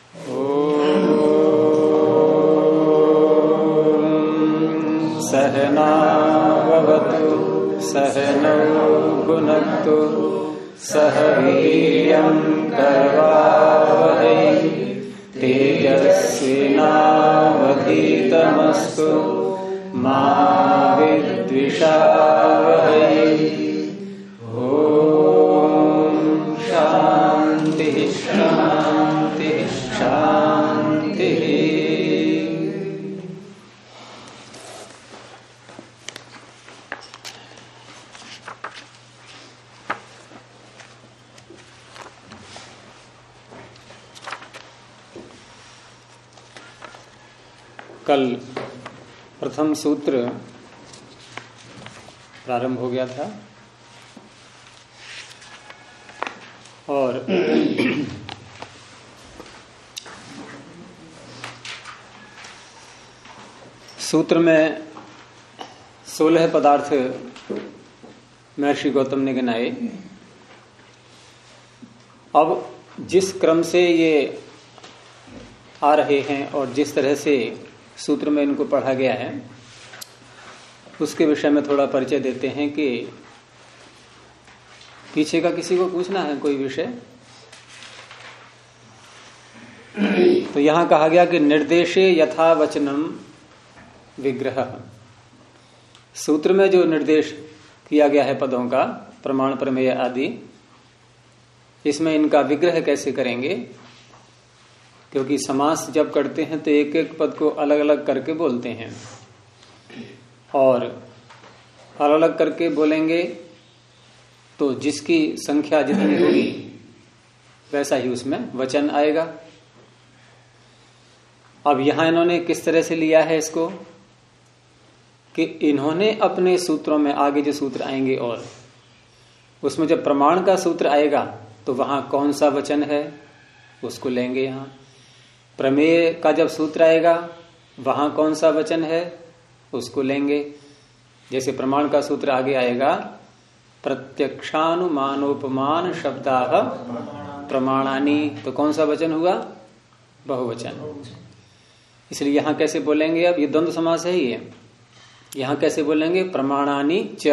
सहनावतु सहनौ भुनक्तु सह वीर्यं करवावहै तेजस्विनावधीतमस्तु मा विद्विषावहै। ओम शांति शांति शांति। कल प्रथम सूत्र प्रारंभ हो गया था और सूत्र में 16 पदार्थ महर्षि गौतम ने गिनाए। अब जिस क्रम से ये आ रहे हैं और जिस तरह से सूत्र में इनको पढ़ा गया है उसके विषय में थोड़ा परिचय देते हैं कि पीछे का किसी को पूछना है कोई विषय। तो यहां कहा गया कि निर्देशे यथा वचनम विग्रह। सूत्र में जो निर्देश किया गया है पदों का, प्रमाण प्रमेय आदि, इसमें इनका विग्रह कैसे करेंगे, क्योंकि समास जब करते हैं तो एक एक पद को अलग अलग करके बोलते हैं और अलग अलग करके बोलेंगे तो जिसकी संख्या जितनी होगी वैसा ही उसमें वचन आएगा। अब यहां इन्होंने किस तरह से लिया है इसको कि इन्होंने अपने सूत्रों में आगे जो सूत्र आएंगे और उसमें जब प्रमाण का सूत्र आएगा तो वहां कौन सा वचन है उसको लेंगे। यहां प्रमेय का जब सूत्र आएगा वहां कौन सा वचन है उसको लेंगे। जैसे प्रमाण का सूत्र आगे आएगा प्रत्यक्षानुमानोपमान शब्दाः प्रमाणानि, तो कौन सा वचन हुआ, बहुवचन। इसलिए यहां कैसे बोलेंगे, अब ये द्वंद्व समास है ही है, यहां कैसे बोलेंगे, प्रमाणानि च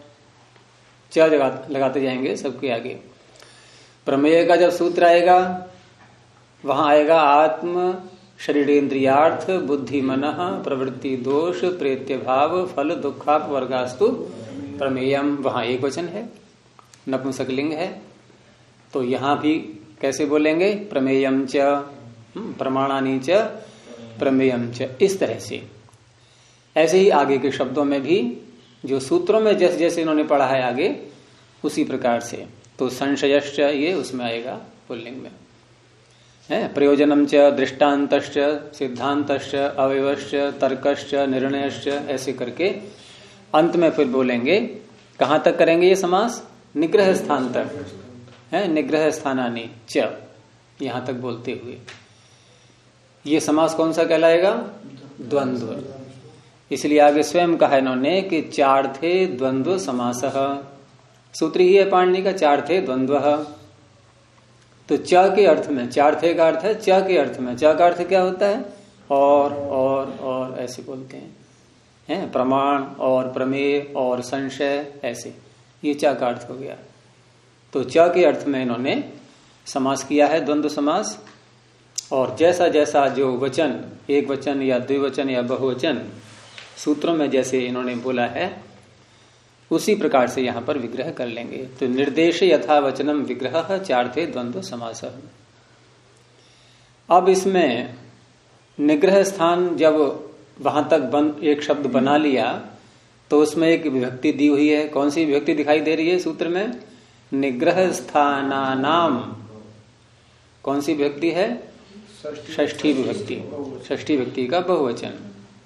लगाते जाएंगे सबके आगे। प्रमेय का जब सूत्र आएगा वहां आएगा आत्म शरीरेन्द्रियार्थ बुद्धि मनः प्रवृत्ति दोष प्रेत्य भाव फल दुखाप वर्गास्तु प्रमेयम, वहां एक वचन है, नपुंसकलिंग है। तो यहां भी कैसे बोलेंगे, प्रमेयम च प्रमाणानि च प्रमेयम च, इस तरह से। ऐसे ही आगे के शब्दों में भी जो सूत्रों में जैसे जैसे इन्होंने पढ़ा है आगे उसी प्रकार से। तो संशयश्च ये उसमें आएगा पुल्लिंग में है, प्रयोजनम च दृष्टान्तश्च सिद्धान्तश्च अवयवश्च तर्कश्च निर्णयश्च, ऐसे करके अंत में फिर बोलेंगे। कहां तक करेंगे ये समास, निग्रह स्थान तक है, निग्रह स्थानानि च, यहां तक बोलते हुए ये समास कौन सा कहलाएगा, द्वंद्व। इसलिए आगे स्वयं कहा इन्होंने कि चार्थे द्वंद्व समासः, सूत्र ही है पाणिनि का, चार्थे द्वंद्वः। तो च के अर्थ में, चार्थे का अर्थ है च के अर्थ में, च का अर्थ क्या होता है, और ऐसे बोलते हैं, प्रमाण और प्रमेय और संशय, ऐसे ये च का अर्थ हो गया। तो च के अर्थ में इन्होंने समास किया है, द्वंद्व समास। और जैसा जैसा जो वचन, एक वचन या द्विवचन या बहुवचन सूत्रों में जैसे इन्होंने बोला है उसी प्रकार से यहां पर विग्रह कर लेंगे। तो निर्देश यथा वचनम विग्रह चार्थे द्वंद्व समास। अब इसमें निग्रह स्थान जब वहां तक एक शब्द बना लिया तो उसमें एक विभक्ति दी हुई है। कौन सी विभक्ति दिखाई दे रही है सूत्र में, निग्रह स्थानानाम। कौन सी विभक्ति है, षष्ठी विभक्ति, षष्ठी विभक्ति का बहुवचन।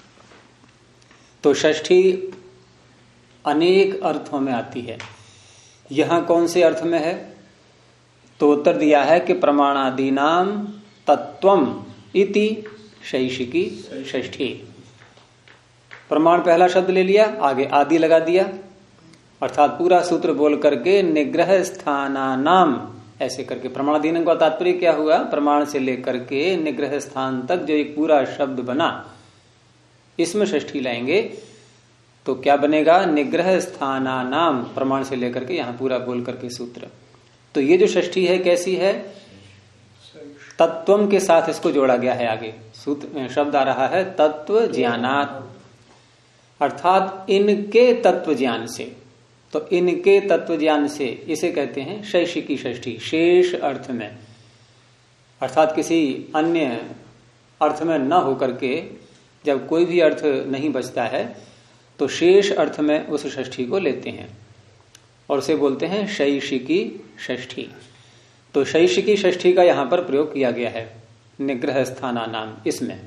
तो षष्ठी अनेक अर्थों में आती है, यहां कौन से अर्थ में है, तो उत्तर दिया है कि प्रमाणादीनाम तत्वम इति शैषिकी षष्ठी। प्रमाण पहला शब्द ले लिया, आगे आदि लगा दिया, अर्थात पूरा सूत्र बोल करके निग्रह स्थानानाम ऐसे करके प्रमाणाधीन का तात्पर्य क्या हुआ, प्रमाण से लेकर के निग्रह स्थान तक जो एक पूरा शब्द बना, इसमें षष्ठी लाएंगे तो क्या बनेगा, निग्रह स्थानानाम, प्रमाण से लेकर के यहां पूरा बोल करके सूत्र। तो ये जो षष्ठी है कैसी है, तत्वम के साथ इसको जोड़ा गया है। आगे सूत्र शब्द आ रहा है तत्व ज्ञानात्, अर्थात इनके तत्व ज्ञान से। तो इनके तत्व ज्ञान से इसे कहते हैं शैषिकी षष्ठी, शेष अर्थ में, अर्थात किसी अन्य अर्थ में न होकर के जब कोई भी अर्थ नहीं बचता है तो शेष अर्थ में उस षष्ठी को लेते हैं और उसे बोलते हैं शैषिकी षष्ठी। तो शैषिकी षष्ठी का यहां पर प्रयोग किया गया है निग्रह स्थानानाम इसमें।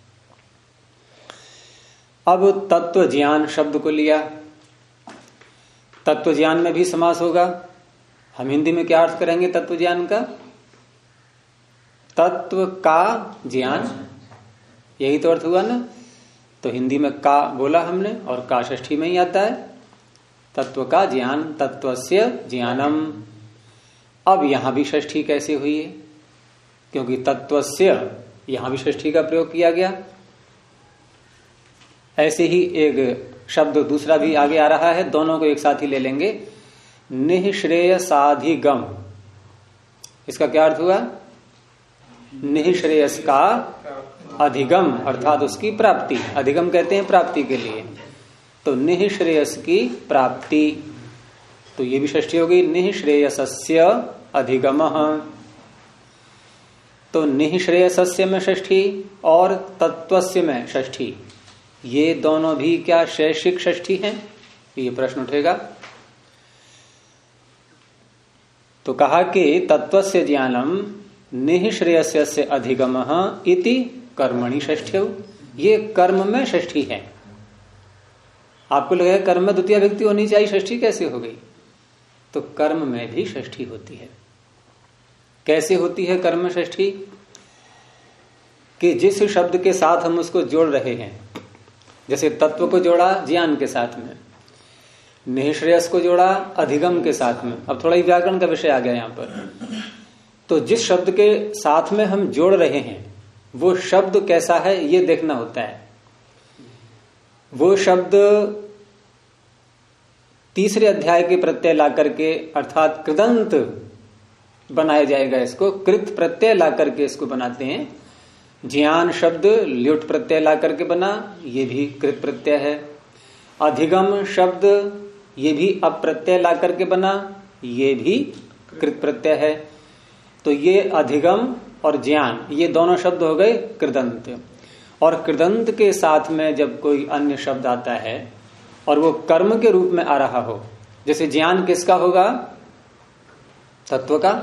अब तत्व ज्ञान शब्द को लिया, तत्व ज्ञान में भी समास होगा। हम हिंदी में क्या अर्थ करेंगे तत्व ज्ञान का, तत्व का ज्ञान, यही तो अर्थ हुआ ना। तो हिंदी में का बोला हमने और का षष्ठी में ही आता है, तत्व का ज्ञान, तत्वस्य ज्ञानम। अब यहां भी षष्ठी कैसे हुई है, क्योंकि तत्वस्य यहां भी षष्ठी का प्रयोग किया गया। ऐसे ही एक शब्द दूसरा भी आगे आ रहा है, दोनों को एक साथ ही ले लेंगे, निःश्रेयसाधिगम। इसका क्या अर्थ हुआ, निःश्रेयस का अधिगम, अर्थात उसकी प्राप्ति। अधिगम कहते हैं प्राप्ति के लिए, तो निःश्रेयस की प्राप्ति। तो ये भी षष्ठी होगी, निःश्रेयसस्य अधिगमः। तो निःश्रेयसस्य में षष्ठी और तत्वस्य में षष्ठी, ये दोनों भी क्या शैषिक षष्ठी हैं, ये प्रश्न उठेगा। तो कहा कि तत्वस्य ज्ञानम निःश्रेयस्य अधिगमः इति कर्मणि षष्ठ्यौ, ये कर्म में षष्ठी है। आपको लगेगा कर्म में द्वितीय व्यक्ति होनी चाहिए, षष्ठी कैसे हो गई, तो कर्म में भी षष्ठी होती है। कैसे होती है कर्म में षष्ठी, कि जिस शब्द के साथ हम उसको जोड़ रहे हैं, जैसे तत्व को जोड़ा ज्ञान के साथ में, निःश्रेयस को जोड़ा अधिगम के साथ में। अब थोड़ा ही व्याकरण का विषय आ गया यहां पर। तो जिस शब्द के साथ में हम जोड़ रहे हैं वो शब्द कैसा है ये देखना होता है। वो शब्द तीसरे अध्याय के प्रत्यय ला करके, अर्थात कृदंत बनाया जाएगा, इसको कृत प्रत्यय ला करके इसको बनाते हैं। ज्ञान शब्द ल्युट प्रत्यय ला करके बना, ये भी कृत प्रत्यय है। अधिगम शब्द ये भी अप्रत्यय ला करके बना, ये भी कृत प्रत्यय है। तो ये अधिगम और ज्ञान ये दोनों शब्द हो गए कृदंत। और कृदंत के साथ में जब कोई अन्य शब्द आता है और वो कर्म के रूप में आ रहा हो, जैसे ज्ञान किसका होगा, तत्व का।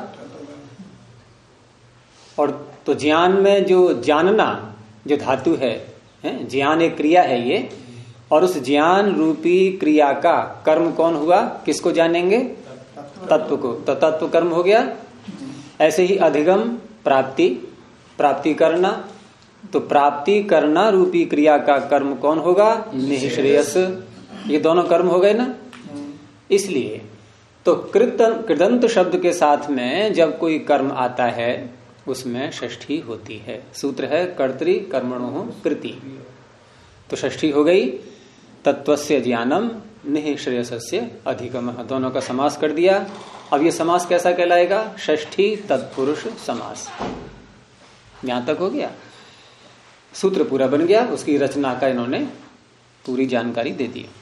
और तो ज्ञान में जो जानना जो धातु है, ज्ञान एक क्रिया है ये, और उस ज्ञान रूपी क्रिया का कर्म कौन हुआ, किसको जानेंगे, तत्व को। तो तत्व कर्म हो गया। ऐसे ही अधिगम प्राप्ति, प्राप्ति करना, तो प्राप्ति करना रूपी क्रिया का कर्म कौन होगा, निःश्रेयस। ये दोनों कर्म हो गए ना। इसलिए तो कृदंत शब्द के साथ में जब कोई कर्म आता है उसमें षष्ठी होती है। सूत्र है कर्तृ कर्मणो कृति। तो षष्ठी हो गई, तत्वस्य ज्ञानम निःश्रेयसस्य अधिगमः, दोनों का समास कर दिया। अब ये समास कैसा कहलाएगा, षष्ठी तत्पुरुष समास। यहां तक हो गया, सूत्र पूरा बन गया, उसकी रचना का इन्होंने पूरी जानकारी दे दी।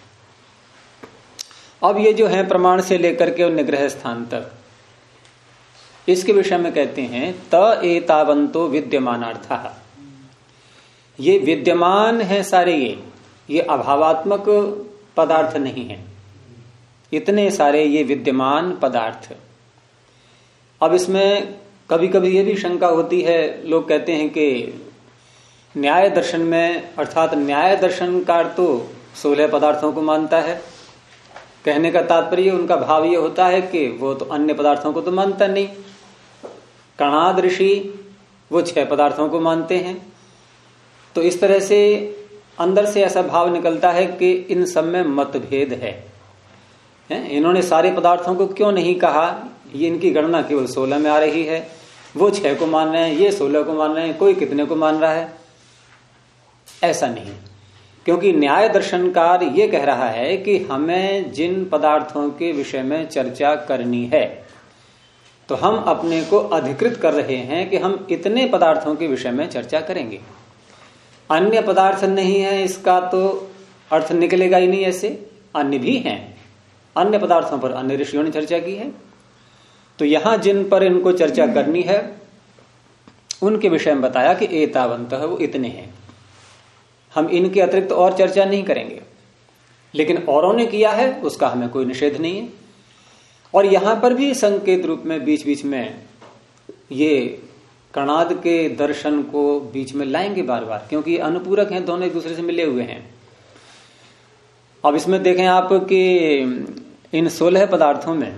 अब ये जो है प्रमाण से लेकर के निग्रह स्थान तक, इसके विषय में कहते हैं त एतावंतो विद्यमानार्थः। ये विद्यमान है सारे, ये अभावात्मक पदार्थ नहीं है, इतने सारे ये विद्यमान पदार्थ। अब इसमें कभी कभी ये भी शंका होती है, लोग कहते हैं कि न्याय दर्शन में, अर्थात न्याय दर्शनकार तो 16 पदार्थों को मानता है। कहने का तात्पर्य उनका भाव ये होता है कि वो तो अन्य पदार्थों को तो मानता नहीं। कणाद ऋषि वो 6 पदार्थों को मानते हैं। तो इस तरह से अंदर से ऐसा भाव निकलता है कि इन सब में मतभेद है। इन्होंने सारे पदार्थों को क्यों नहीं कहा, ये इनकी गणना केवल 16 में आ रही है, वो 6 को मान रहे हैं, ये 16 को मान रहे हैं, कोई कितने को मान रहा है, ऐसा नहीं। क्योंकि न्याय दर्शनकार ये कह रहा है कि हमें जिन पदार्थों के विषय में चर्चा करनी है, तो हम अपने को अधिकृत कर रहे हैं कि हम इतने पदार्थों के विषय में चर्चा करेंगे। अन्य पदार्थ नहीं है इसका तो अर्थ निकलेगा ही नहीं। ऐसे अन्य भी हैं, अन्य पदार्थों पर अन्य ऋषियों ने चर्चा की है, तो यहां जिन पर इनको चर्चा करनी है उनके विषय में बताया कि एतावंतः, वो इतने हैं, हम इनके अतिरिक्त और चर्चा नहीं करेंगे। लेकिन औरों ने किया है उसका हमें कोई निषेध नहीं है। और यहां पर भी संकेत रूप में बीच बीच में ये कणाद के दर्शन को बीच में लाएंगे बार बार, क्योंकि अनुपूरक हैं, दोनों एक दूसरे से मिले हुए हैं। अब इसमें देखें आप कि इन 16 पदार्थों में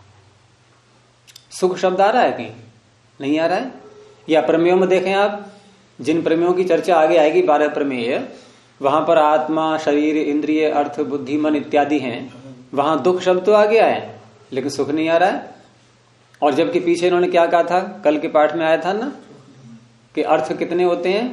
सुख शब्द आ रहा है कहीं? नहीं आ रहा है। या प्रमेयों में देखें आप, जिन प्रमेयों की चर्चा आगे आएगी 12 प्रमेय, वहां पर आत्मा, शरीर, इंद्रिय, अर्थ, बुद्धि, मन इत्यादि हैं, वहां दुख शब्द तो आ गया है लेकिन सुख नहीं आ रहा है। और जबकि पीछे इन्होंने क्या कहा था, कल के पाठ में आया था ना कि अर्थ कितने होते हैं,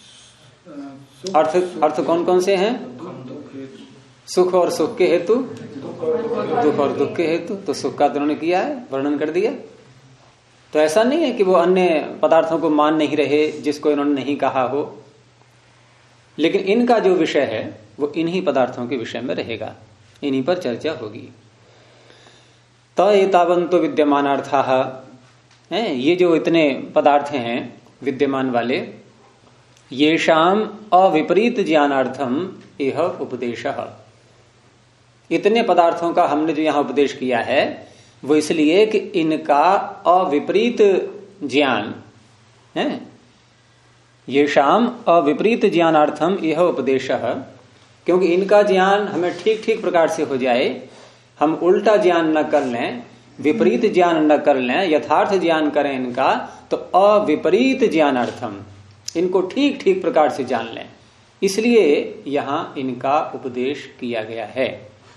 अर्थ कौन कौन से हैं, सुख और सुख के हेतु, दुख और दुख के हेतु। तो सुख का तो उन्होंने किया है, वर्णन कर दिया। तो ऐसा नहीं है कि वो अन्य पदार्थों को मान नहीं रहे जिसको इन्होंने नहीं कहा हो, लेकिन इनका जो विषय है वो इन्हीं पदार्थों के विषय में रहेगा, इन्हीं पर चर्चा होगी। त एतावन्तो विद्यमानार्थाः, ये जो इतने पदार्थ हैं विद्यमान वाले, येषाम अविपरीत ज्ञानार्थम यह उपदेशः। इतने पदार्थों का हमने जो यहां उपदेश किया है वो इसलिए कि इनका अविपरीत ज्ञान है, येषाम अविपरीत ज्ञानार्थम यह उपदेशः, क्योंकि इनका ज्ञान हमें ठीक ठीक प्रकार से हो जाए, हम उल्टा ज्ञान न कर लें, विपरीत ज्ञान न कर लें, यथार्थ ज्ञान करें इनका, तो अविपरीत ज्ञानार्थम, इनको ठीक ठीक प्रकार से जान लें, इसलिए यहां इनका उपदेश किया गया है।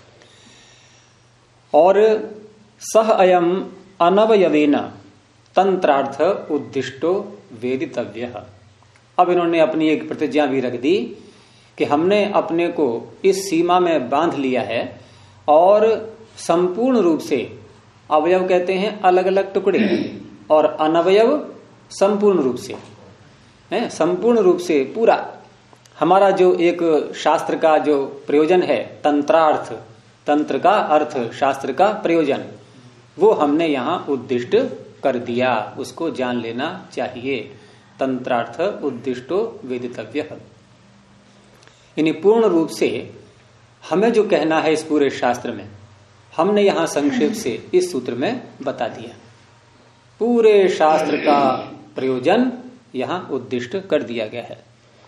और सह अयम अनवयवेन तंत्रार्थ उद्दिष्टो वेदितव्यः। अब इन्होंने अपनी एक प्रतिज्ञा भी रख दी कि हमने अपने को इस सीमा में बांध लिया है और संपूर्ण रूप से, अवयव कहते हैं अलग अलग टुकड़े, और अनवयव संपूर्ण रूप से है, संपूर्ण रूप से पूरा हमारा जो एक शास्त्र का जो प्रयोजन है, तंत्रार्थ, तंत्र का अर्थ, शास्त्र का प्रयोजन, वो हमने यहां उद्दिष्ट कर दिया, उसको जान लेना चाहिए। तंत्रार्थ उद्दिष्टो वेदितव्यः। यानी पूर्ण रूप से हमें जो कहना है इस पूरे शास्त्र में, हमने यहां संक्षेप से इस सूत्र में बता दिया। पूरे शास्त्र का प्रयोजन यहां उद्दिष्ट कर दिया गया है।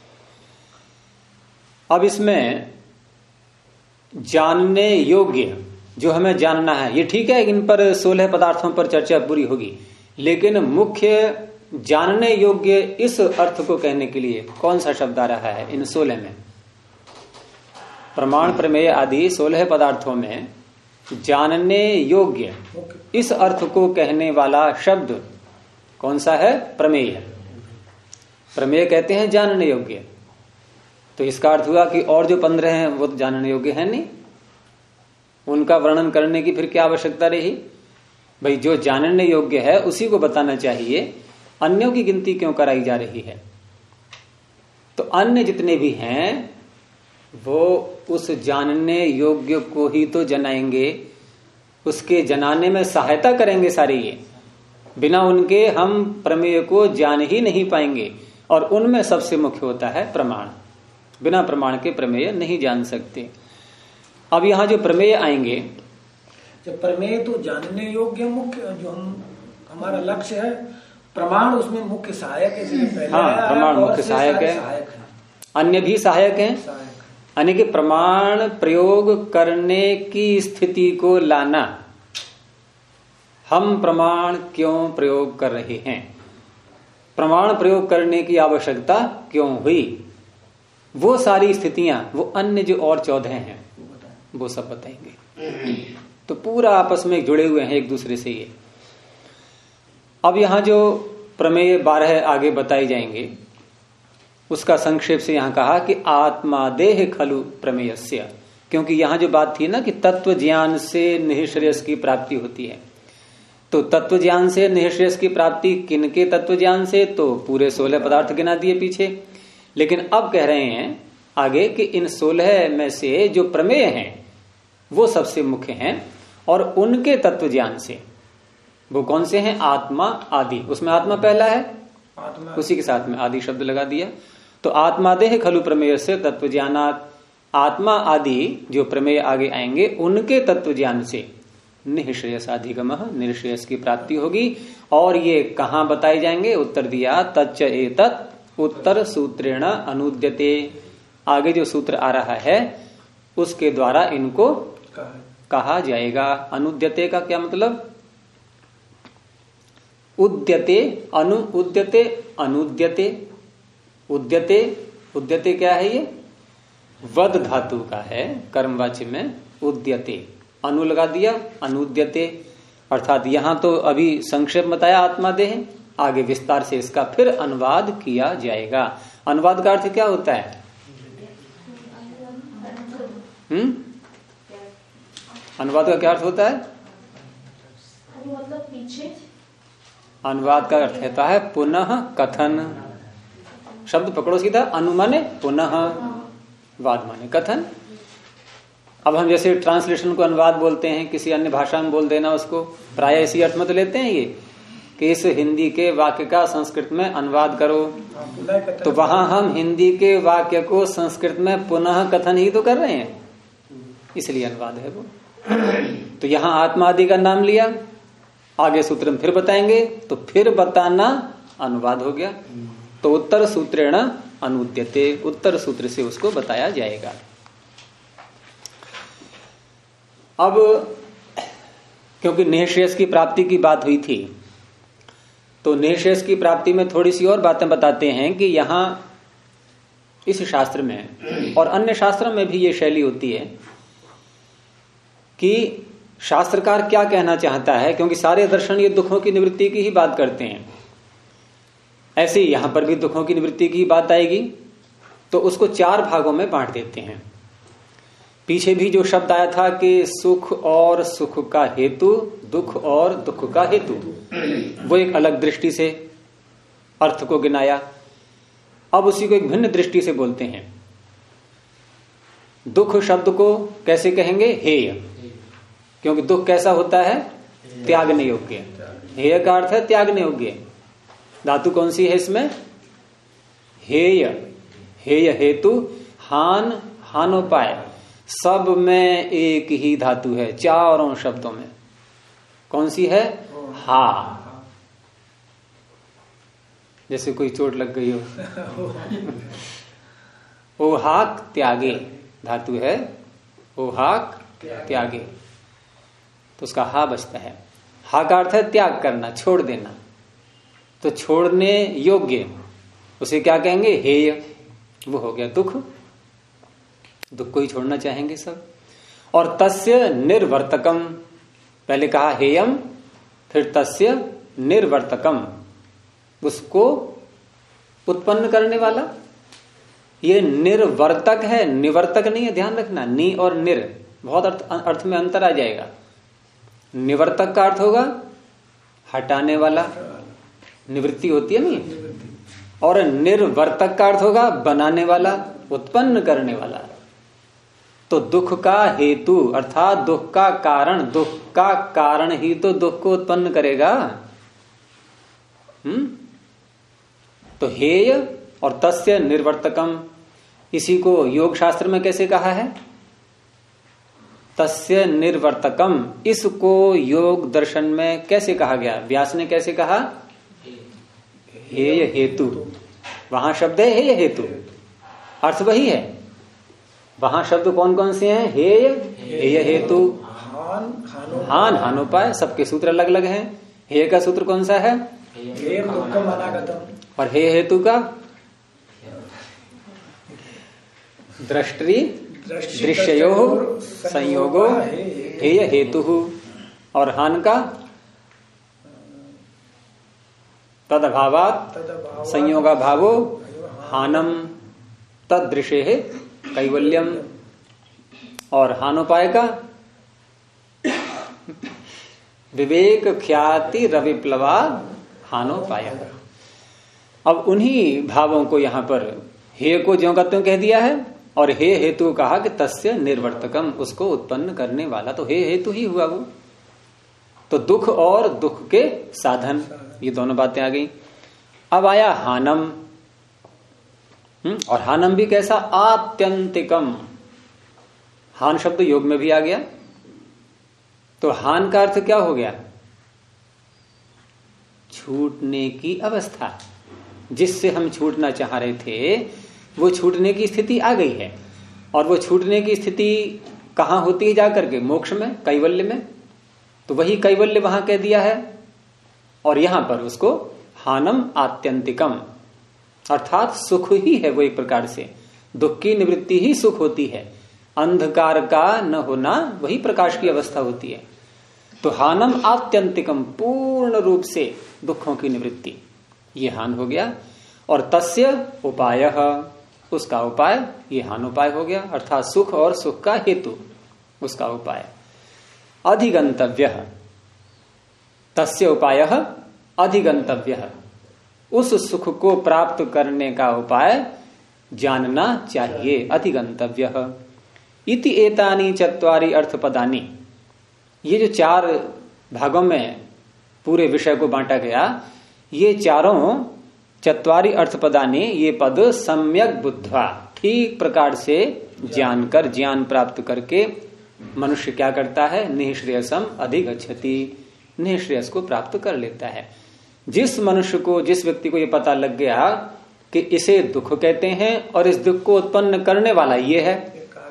अब इसमें जानने योग्य जो हमें जानना है, ये ठीक है, इन पर 16 पदार्थों पर चर्चा पूरी होगी, लेकिन मुख्य जानने योग्य इस अर्थ को कहने के लिए कौन सा शब्द आ रहा है इन 16 में? प्रमाण, प्रमेय आदि 16 पदार्थों में जानने योग्य इस अर्थ को कहने वाला शब्द कौन सा है? प्रमेय। प्रमेय कहते हैं जानने योग्य। तो इसका अर्थ हुआ कि और जो 15 हैं वो तो जानने योग्य है नहीं, उनका वर्णन करने की फिर क्या आवश्यकता रही? भाई जो जानने योग्य है उसी को बताना चाहिए, अन्यों की गिनती क्यों कराई जा रही है? तो अन्य जितने भी हैं वो उस जानने योग्य को ही तो जनाएंगे, उसके जनाने में सहायता करेंगे सारे। ये बिना उनके हम प्रमेय को जान ही नहीं पाएंगे, और उनमें सबसे मुख्य होता है प्रमाण। बिना प्रमाण के प्रमेय नहीं जान सकते। अब यहां जो प्रमेय आएंगे, जब प्रमेय तो जानने योग्य मुख्य जो हमारा लक्ष्य है, प्रमाण उसमें मुख्य सहायक है। हाँ, प्रमाण मुख्य सहायक है, अन्य भी सहायक है। यानी कि प्रमाण प्रयोग करने की स्थिति को लाना, हम प्रमाण क्यों प्रयोग कर रहे हैं, प्रमाण प्रयोग करने की आवश्यकता क्यों हुई, वो सारी स्थितियां, वो अन्य जो और 14 हैं वो सब बताएंगे। तो पूरा आपस में जुड़े हुए हैं एक दूसरे से ये। अब यहां जो प्रमेय 12 आगे बताई जाएंगे उसका संक्षेप से यहां कहा कि आत्मा देह खलु प्रमेयस्य, क्योंकि यहां जो बात थी ना कि तत्व ज्ञान से निःश्रेयस की प्राप्ति होती है, तो तत्व ज्ञान से निःश्रेयस की प्राप्ति किनके तत्व ज्ञान से, तो पूरे 16 पदार्थ गिना दिए पीछे। लेकिन अब कह रहे हैं आगे कि इन 16 में से जो प्रमेय हैं वो सबसे मुख्य हैं, और उनके तत्व ज्ञान से वो कौन से हैं, आत्मा आदि। उसमें आत्मा पहला है, उसी के साथ में आदि शब्द लगा दिया। तो आत्मादेह खलु प्रमेय से तत्व ज्ञानात्, आत्मा आदि जो प्रमेय आगे आएंगे उनके तत्व ज्ञान से निःश्रेयसाधिगमः, निःश्रेयस की प्राप्ति होगी। और ये कहां बताए जाएंगे, उत्तर दिया तच्च एतत् उत्तर सूत्रेण अनुद्यते। आगे जो सूत्र आ रहा है उसके द्वारा इनको कहा जाएगा। अनुद्यते का क्या मतलब, उद्यते उद्यते अनुद्यते। उद्यते, उद्यते क्या है, ये वद धातु का है, कर्मवाच्य में उद्यते, अनु लगा दिया, अनुद्यते। अर्थात यहां तो अभी संक्षेप बताया आत्मा देह, आगे विस्तार से इसका फिर अनुवाद किया जाएगा। अनुवाद का अर्थ क्या होता है, अनुवाद का क्या अर्थ होता है, मतलब पीछे। अनुवाद का अर्थ होता है पुनः कथन। शब्द पकड़ो सीधा, अनु माने पुनः, वाद माने कथन। अब हम जैसे ट्रांसलेशन को अनुवाद बोलते हैं, किसी अन्य भाषा में बोल देना उसको, प्राय इसी अर्थ में तो लेते हैं ये कि इस हिंदी के वाक्य का संस्कृत में अनुवाद करो। तो वहां हम हिंदी के वाक्य को संस्कृत में पुनः कथन ही तो कर रहे हैं, इसलिए अनुवाद है वो। तो यहां आत्मा आदि का नाम लिया, आगे सूत्र में फिर बताएंगे, तो फिर बताना अनुवाद हो गया। तो उत्तर सूत्रेण अनुद्यते, उत्तर सूत्र से उसको बताया जाएगा। अब क्योंकि निःश्रेयस की प्राप्ति की बात हुई थी, तो निःश्रेयस की प्राप्ति में थोड़ी सी और बातें बताते हैं कि यहां इस शास्त्र में और अन्य शास्त्रों में भी ये शैली होती है कि शास्त्रकार क्या कहना चाहता है, क्योंकि सारे दर्शन ये दुखों की निवृत्ति की ही बात करते हैं, ऐसे ही यहां पर भी दुखों की निवृत्ति की बात आएगी, तो उसको 4 भागों में बांट देते हैं। पीछे भी जो शब्द आया था कि सुख और सुख का हेतु, दुख और दुख का हेतु, वो एक अलग दृष्टि से अर्थ को गिनाया। अब उसी को एक भिन्न दृष्टि से बोलते हैं। दुख शब्द को कैसे कहेंगे, हेय, क्योंकि दुख कैसा होता है, त्यागने योग्य। हेय का अर्थ है त्यागने योग्य। धातु कौन सी है इसमें, हेय, हेय हेतु, हान, हानोपाय, सब में एक ही धातु है चारों शब्दों में। कौन सी है, हा, जैसे कोई चोट लग गई हो। ओहाक त्यागे धातु है, ओहाक त्यागे, तो उसका हा बचता है। हा का अर्थ है त्याग करना, छोड़ देना, तो छोड़ने योग्य उसे क्या कहेंगे, हेय, वो हो गया दुख। दुख को ही छोड़ना चाहेंगे सब। और तस्य निर्वर्तकम, पहले कहा हेयम, फिर तस्य निर्वर्तकम, उसको उत्पन्न करने वाला। ये निर्वर्तक है, निवर्तक नहीं है, ध्यान रखना। नि और निर बहुत अर्थ में अंतर आ जाएगा। निवर्तक का अर्थ होगा हटाने वाला, निवृत्ति होती है नहीं, और निर्वर्तक का अर्थ होगा बनाने वाला, उत्पन्न करने वाला। तो दुख का हेतु अर्थात दुख का कारण, दुख का कारण ही तो दुख को उत्पन्न करेगा। तो हेय और तस्य निर्वर्तकम, इसी को योग शास्त्र में कैसे कहा है, तस्य निर्वर्तकम। इसको योग दर्शन में कैसे कहा गया, व्यास ने कैसे कहा, हेय हेतु। वहां शब्द है हेय हेतु, अर्थ वही है। वहां शब्द कौन कौन से हैं, हेय, हेय हेतु, हान, हानोपाय, सबके सूत्र अलग अलग हैं। हेय का सूत्र कौन सा है, और हेय हेतु का दृष्टि दृश्यो संयोगो हेय हेतु, और हान का तद अभावात संयोगा भावो हानम तदृशे है कैवल्यम। और हानोपाय का विवेक ख्याति रविप्लवा हानोपाय। अब उन्हीं भावों को यहां पर हे को ज्यों का त्यों कह दिया है और हे हेतु कहा कि तस्य निर्वर्तकम, उसको उत्पन्न करने वाला तो हे हेतु ही हुआ वो। तो दुख और दुख के साधन, ये दोनों बातें आ गई। अब आया हानम, और हानम भी कैसा? आत्यंतिकम। हान शब्द योग में भी आ गया। तो हान का अर्थ क्या हो गया? छूटने की अवस्था। जिससे हम छूटना चाह रहे थे वो छूटने की स्थिति आ गई है। और वो छूटने की स्थिति कहां होती है जाकर के? मोक्ष में, कैवल्य में। तो वही कैवल्य वहां कह दिया है। और यहां पर उसको हानम आत्यंतिकम, अर्थात सुख ही है वो। एक प्रकार से दुख की निवृत्ति ही सुख होती है। अंधकार का न होना वही प्रकाश की अवस्था होती है। तो हानम आत्यंतिकम, पूर्ण रूप से दुखों की निवृत्ति, ये हान हो गया। और तस्य उपायः, उसका उपाय ये हान उपाय हो गया, अर्थात सुख और सुख का हेतु, उसका उपाय। अधिगंतव्यः, तस्य उपायः अधिगंतव्यः, उस सुख को प्राप्त करने का उपाय जानना चाहिए। अधिगंतव्यः इति एतानि चत्वारि अर्थपदानि। ये जो 4 भागों में पूरे विषय को बांटा गया, ये चारों चत्वारि अर्थपदानि, ये पद सम्यक बुद्ध्वा, ठीक प्रकार से जानकर, ज्ञान प्राप्त करके मनुष्य क्या करता है? निःश्रेयसम अधिगच्छति, निःश्रेयस को प्राप्त कर लेता है। जिस मनुष्य को, जिस व्यक्ति को ये पता लग गया कि इसे दुख कहते हैं और इस दुख को उत्पन्न करने वाला ये है,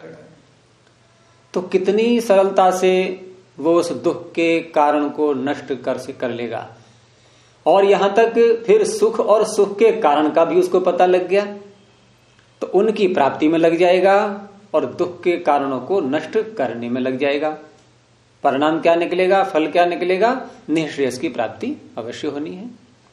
तो कितनी सरलता से वो उस दुख के कारण को नष्ट कर लेगा। और यहां तक फिर सुख और सुख के कारण का भी उसको पता लग गया, तो उनकी प्राप्ति में लग जाएगा और दुख के कारणों को नष्ट करने में लग जाएगा। परिणाम क्या निकलेगा? फल क्या निकलेगा? निःश्रेयस की प्राप्ति अवश्य होनी है।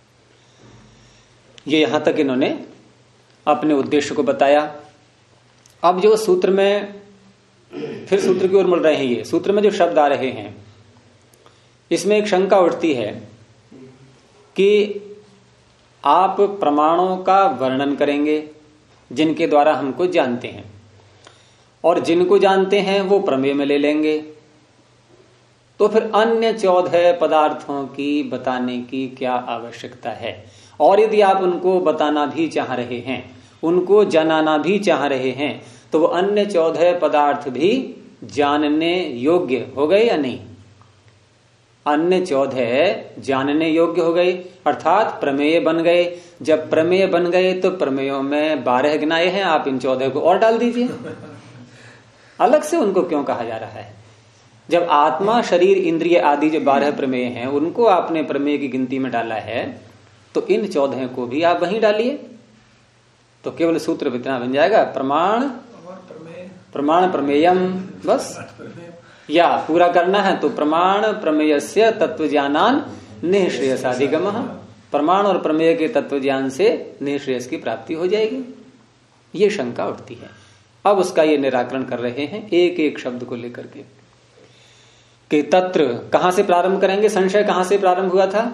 ये यहां तक इन्होंने अपने उद्देश्य को बताया। अब जो सूत्र में, फिर सूत्र की ओर मुड़ रहे हैं, ये सूत्र में जो शब्द आ रहे हैं, इसमें एक शंका उठती है कि आप प्रमाणों का वर्णन करेंगे जिनके द्वारा हमको जानते हैं, और जिनको जानते हैं वो प्रमेय में ले लेंगे, तो फिर अन्य 14 पदार्थों की बताने की क्या आवश्यकता है? और यदि आप उनको बताना भी चाह रहे हैं, उनको जनाना भी चाह रहे हैं, तो वो अन्य 14 पदार्थ भी जानने योग्य हो गए या नहीं? अन्य 14 जानने योग्य हो गए, अर्थात प्रमेय बन गए। जब प्रमेय बन गए तो प्रमेयों में 12 गिनाए हैं, आप इन 14 को और डाल दीजिए। अलग से उनको क्यों कहा जा रहा है? जब आत्मा, शरीर, इंद्रिय आदि जो 12 प्रमेय हैं, उनको आपने प्रमेय की गिनती में डाला है, तो इन 14 को भी आप वहीं डालिए, तो केवल सूत्र इतना बन जाएगा, प्रमाण प्रमाण प्रमेयम, बस। या पूरा करना है तो प्रमाण प्रमेयस्य तत्वज्ञानान निःश्रेयसाधिगमः, प्रमाण और प्रमेय के तत्व ज्ञान से निःश्रेयस की प्राप्ति हो जाएगी। ये शंका उठती है। अब उसका ये निराकरण कर रहे हैं एक एक शब्द को लेकर के कि तत्र कहां से प्रारंभ करेंगे? संशय कहां से प्रारंभ हुआ था?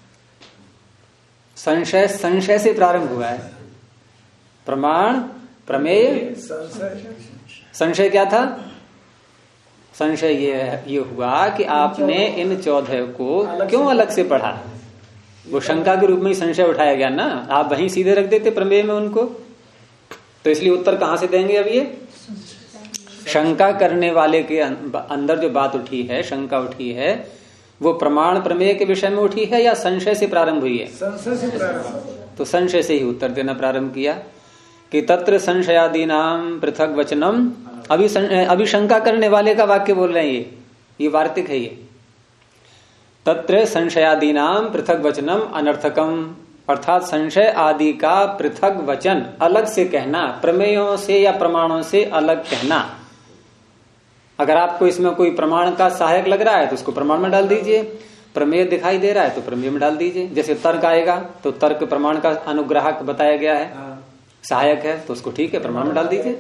संशय संशय से प्रारंभ हुआ है। प्रमाण प्रमेय संशय क्या था? संशय ये हुआ कि आपने इन 14 को क्यों अलग से पढ़ा। वो शंका के रूप में ही संशय उठाया गया ना, आप वहीं सीधे रख देते प्रमेय में उनको, तो इसलिए उत्तर कहां से देंगे? अब ये शंका करने वाले के अंदर जो बात उठी है, शंका उठी है, वो प्रमाण प्रमेय के विषय में उठी है या संशय से प्रारंभ हुई है? संशय से प्रारंभ। तो संशय से ही उत्तर देना प्रारंभ किया कि तत्र संशयादीनाम पृथक वचनम। अभी शंका करने वाले का वाक्य बोल रहे हैं, ये वार्तिक है। ये तत्र संशयादीनाम पृथक वचनम अनर्थकम, अर्थात संशय आदि का पृथक वचन अलग से कहना, प्रमेयों से या प्रमाणों से अलग कहना। अगर आपको इसमें कोई प्रमाण का सहायक लग रहा है तो उसको प्रमाण में डाल दीजिए, प्रमेय दिखाई दे रहा है तो प्रमेय में डाल दीजिए। जैसे तर्क आएगा तो तर्क प्रमाण का अनुग्राहक बताया गया है, सहायक है, तो उसको ठीक है प्रमाण में डाल दीजिए।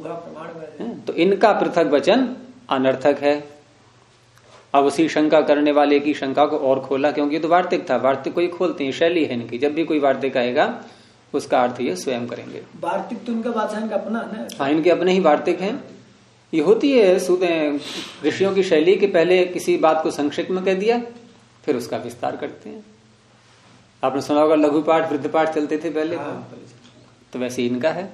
तो इनका पृथक वचन अनर्थक है। अब उसी शंका करने वाले की शंका को और खोला, क्योंकि तो वार्तिक था, वार्तिक को ही खोलते हैं, शैली है इनकी। जब भी कोई वार्तिक आएगा उसका अर्थ ये स्वयं करेंगे। वार्तिक तो इनका भाषा इनका अपना है। हाँ, इनके अपने ही वार्तिक हैं। ये होती है ऋषियों की शैली के पहले किसी बात को संक्षिप्त में कह दिया, फिर उसका विस्तार करते हैं। आपने सुना होगा लघु पाठ वृद्ध पाठ चलते थे पहले। तो वैसे इनका है।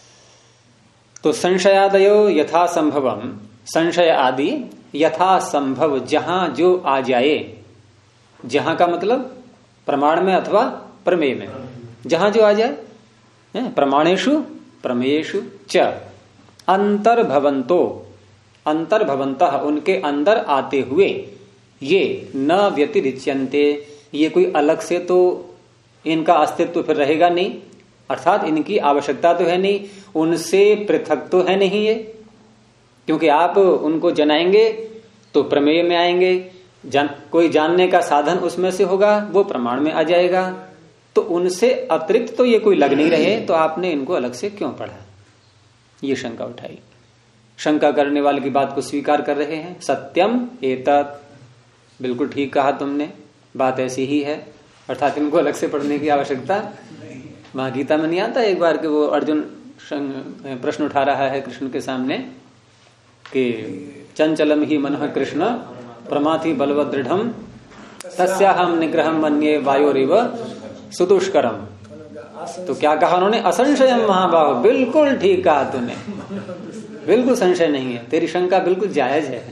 तो संशयादयो यथा संभवम, संशय आदि यथा संभव जहां जो आ जाए, जहां का मतलब प्रमाण में अथवा प्रमेय में, जहां जो आ जाए। प्रमाणेषु प्रमेयेषु च अंतर्भवंतो, अंतर्भवंतः उनके अंदर आते हुए, ये न व्यतिरिच्यन्ते, ये कोई अलग से तो इनका अस्तित्व फिर रहेगा नहीं, अर्थात इनकी आवश्यकता तो है नहीं, उनसे पृथक तो है नहीं ये, क्योंकि आप उनको जनाएंगे तो प्रमेय में आएंगे, कोई जानने का साधन उसमें से होगा, वो प्रमाण में आ जाएगा। तो उनसे अतिरिक्त तो ये कोई लग नहीं रहे, तो आपने इनको अलग से क्यों पढ़ा, ये शंका उठाई। शंका करने वाले की बात को स्वीकार कर रहे हैं। सत्यम एतत्, बिल्कुल ठीक कहा तुमने, बात ऐसी ही है, अर्थात इनको अलग से पढ़ने की आवश्यकता। वहां गीता में नहीं आता एक बार कि वो अर्जुन प्रश्न उठा रहा है कृष्ण के सामने कि चंचलम ही मनः कृष्ण प्रमाथि बलवत दृढ़म तस्याहम निग्रहम मन्ये वायोरिव सुदुष्करम। तो क्या कहा उन्होंने, असंशयम महाबाहो, बिल्कुल ठीक कहा तूने, बिल्कुल संशय नहीं है, तेरी शंका बिल्कुल जायज है,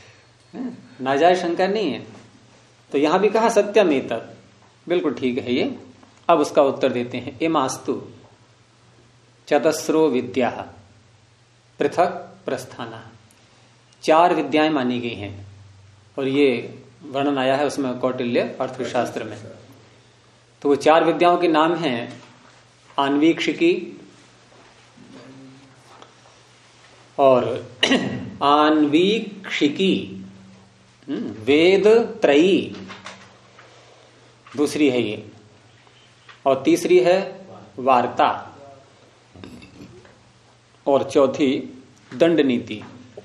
नाजायज शंका नहीं है। तो यहां भी कहा सत्यम एतत्, बिल्कुल ठीक है ये। अब उसका उत्तर देते हैं। इमास्तु चतस्रो विद्या पृथक प्रस्थाना, 4 विद्याएं मानी गई हैं, और ये वर्णन आया है उसमें कौटिल्य अर्थशास्त्र में। तो वो 4 विद्याओं के नाम हैं आन्वीक्षिकी और आन्वीक्षिकी, वेद त्रयी दूसरी है ये, और तीसरी है वार्ता, और चौथी दंड नीति।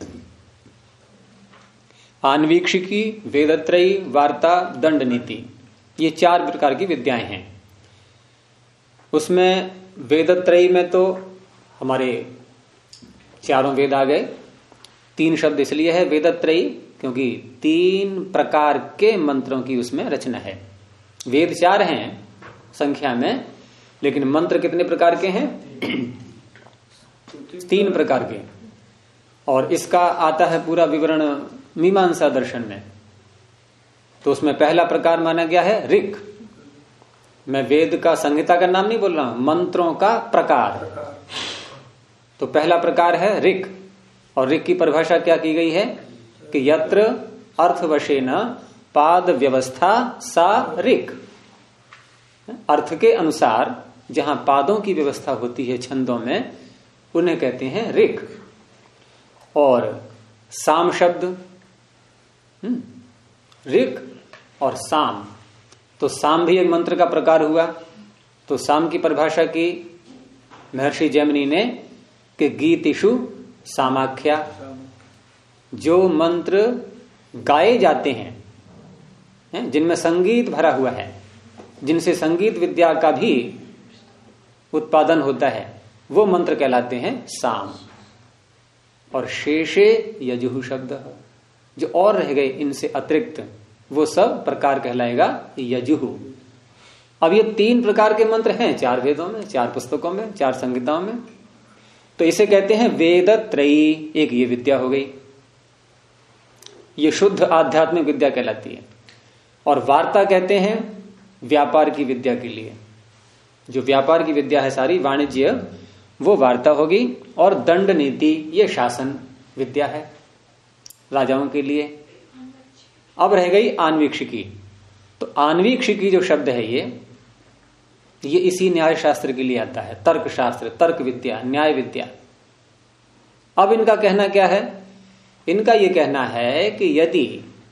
आन्वीक्षिकी, वेदत्रयी, वार्ता, दंड नीति, ये 4 प्रकार की विद्याएं हैं। उसमें वेदत्रयी में तो हमारे चारों वेद आ गए। 3 शब्द इसलिए है वेदत्रयी क्योंकि 3 प्रकार के मंत्रों की उसमें रचना है। वेद 4 हैं संख्या में, लेकिन मंत्र कितने प्रकार के हैं? 3 प्रकार के। और इसका आता है पूरा विवरण मीमांसा दर्शन में। तो उसमें पहला प्रकार माना गया है ऋक्। मैं वेद का संहिता का नाम नहीं बोल रहा हूं, मंत्रों का प्रकार। तो पहला प्रकार है ऋक्, और ऋक् की परिभाषा क्या की गई है कि यत्र अर्थवशेन पाद व्यवस्था सा ऋक्। अर्थ के अनुसार जहां पादों की व्यवस्था होती है छंदों में, उन्हें कहते हैं ऋक्। और साम शब्द, ऋक् और साम, तो साम भी एक मंत्र का प्रकार हुआ। तो साम की परिभाषा की महर्षि जैमिनी ने कि गीतिषु सामाख्या, जो मंत्र गाए जाते हैं जिनमें संगीत भरा हुआ है, जिनसे संगीत विद्या का भी उत्पादन होता है, वो मंत्र कहलाते हैं साम। और शेषे यजुः शब्द, जो और रह गए इनसे अतिरिक्त, वो सब प्रकार कहलाएगा यजुः। अब ये 3 प्रकार के मंत्र हैं 4 वेदों में, 4 पुस्तकों में, 4 संहिताओं में। तो इसे कहते हैं वेदत्रयी। एक ये विद्या हो गई, ये शुद्ध आध्यात्मिक विद्या कहलाती है। और वार्ता कहते हैं व्यापार की विद्या के लिए, जो व्यापार की विद्या है सारी, वाणिज्य, वो वार्ता होगी। और दंड नीति, ये शासन विद्या है राजाओं के लिए। अब रह गई आन्वीक्षिकी। तो आन्वीक्षिकी जो शब्द है ये इसी न्याय शास्त्र के लिए आता है, तर्क शास्त्र, तर्क विद्या, न्याय विद्या। अब इनका कहना क्या है? इनका ये कहना है कि यदि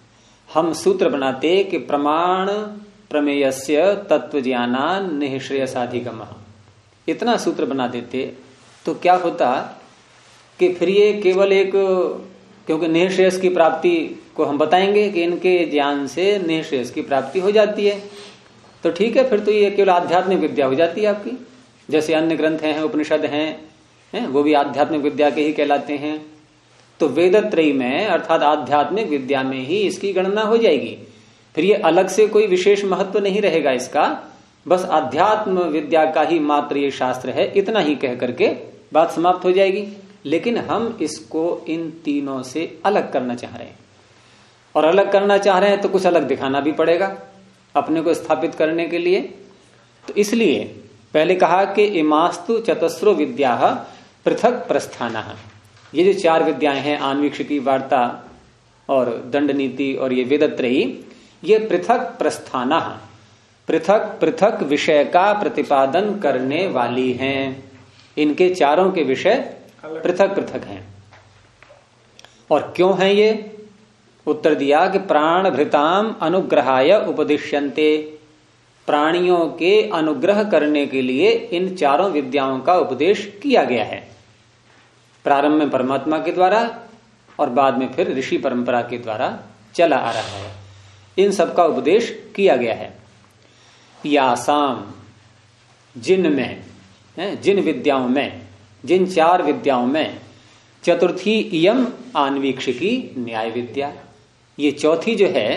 हम सूत्र बनाते कि प्रमाण प्रमेयस्य तत्व ज्ञानान निःश्रेयसाधिगम, इतना सूत्र बना देते तो क्या होता कि फिर ये केवल एक, क्योंकि निःश्रेयस की प्राप्ति को हम बताएंगे कि इनके ज्ञान से निःश्रेयस की प्राप्ति हो जाती है, तो ठीक है, फिर तो ये केवल आध्यात्मिक विद्या हो जाती है आपकी। जैसे अन्य ग्रंथ हैं, उपनिषद हैं, वो भी आध्यात्मिक विद्या के ही कहलाते हैं। तो वेदत्रयी में अर्थात आध्यात्मिक विद्या में ही इसकी गणना हो जाएगी। फिर ये अलग से कोई विशेष महत्व नहीं रहेगा इसका, बस आध्यात्म विद्या का ही मात्र ये शास्त्र है, इतना ही कह करके बात समाप्त हो जाएगी। लेकिन हम इसको इन तीनों से अलग करना चाह रहे हैं, और अलग करना चाह रहे हैं तो कुछ अलग दिखाना भी पड़ेगा अपने को स्थापित करने के लिए। तो इसलिए पहले कहा कि इमास्तु चतस्रो विद्या पृथक प्रस्थान, ये जो 4 विद्याएं हैं, आन्वीक्षिकी, वार्ता और दंड नीति और ये वेदत्रयी, ये पृथक प्रस्थान, पृथक पृथक विषय का प्रतिपादन करने वाली हैं। इनके चारों के विषय पृथक पृथक हैं। और क्यों है ये? उत्तर दिया कि प्राण भृताम अनुग्रहाय उपदिश्यन्ते, प्राणियों के अनुग्रह करने के लिए इन चारों विद्याओं का उपदेश किया गया है। प्रारंभ में परमात्मा के द्वारा और बाद में फिर ऋषि परंपरा के द्वारा चला आ रहा है, इन सब का उपदेश किया गया है। यासाम, जिनमें, जिन विद्याओं में, जिन 4 विद्याओं में, चतुर्थी इयम आन्वीक्षिकी न्याय विद्या, ये चौथी जो है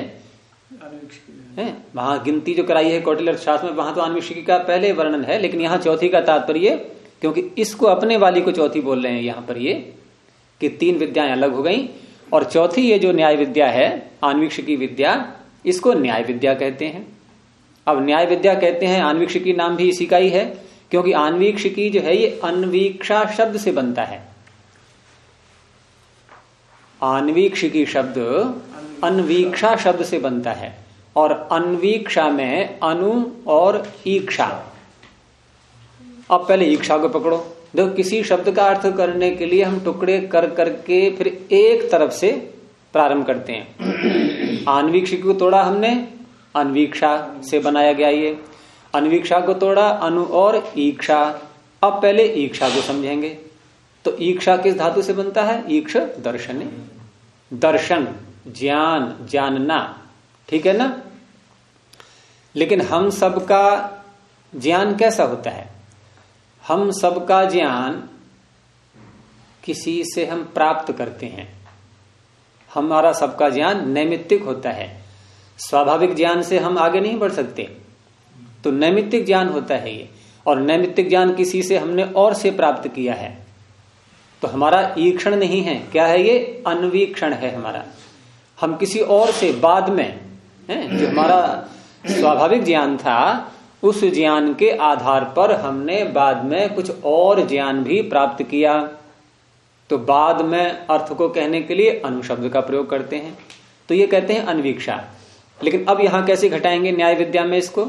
वहां गिनती जो कराई है कौटिल्य शास्त्र में, वहां तो आन्वीक्षिकी का पहले वर्णन है, लेकिन यहां चौथी का तात्पर्य, क्योंकि इसको अपने वाली को चौथी बोल रहे हैं यहां पर, ये कि 3 विद्याएं अलग हो गई, और चौथी ये जो न्याय विद्या है, आन्वीक्षिकी विद्या, इसको न्याय विद्या कहते हैं। अब न्याय विद्या कहते हैं, आन्वीक्षिकी नाम भी इसी का ही है, क्योंकि आन्वीक्षिकी जो है ये अन्वीक्षा शब्द से बनता है। आन्वीक्षिकी शब्द अन्वीक्षा शब्द से बनता है, और अन्वीक्षा में अनु और ईक्षा। अब पहले ईक्षा को पकड़ो, देखो किसी शब्द का अर्थ करने के लिए हम टुकड़े कर करके फिर एक तरफ से प्रारंभ करते हैं। आन्वीक्षिकी को तोड़ा हमने, अन्वीक्षा से बनाया गया ये, अन्वीक्षा को तोड़ा अनु और ईक्षा। अब पहले ईक्षा को समझेंगे। तो ईक्षा किस धातु से बनता है? ईक्ष दर्शने, दर्शन, ज्ञान, जानना, ठीक है ना। लेकिन हम सबका ज्ञान कैसा होता है? हम सबका ज्ञान किसी से हम प्राप्त करते हैं। हमारा सबका ज्ञान नैमित्तिक होता है, स्वाभाविक ज्ञान से हम आगे नहीं बढ़ सकते। तो नैमित्तिक ज्ञान होता है ये, और नैमित्तिक ज्ञान किसी से हमने और से प्राप्त किया है, तो हमारा ईक्षण नहीं है, क्या है ये? अन्वीक्षण है हमारा। हम किसी और से बाद में जो हमारा स्वाभाविक ज्ञान था, उस ज्ञान के आधार पर हमने बाद में कुछ और ज्ञान भी प्राप्त किया, तो बाद में अर्थ को कहने के लिए अनुशब्द का प्रयोग करते हैं, तो ये कहते हैं अन्वीक्षा। लेकिन अब यहां कैसे घटाएंगे न्याय विद्या में इसको,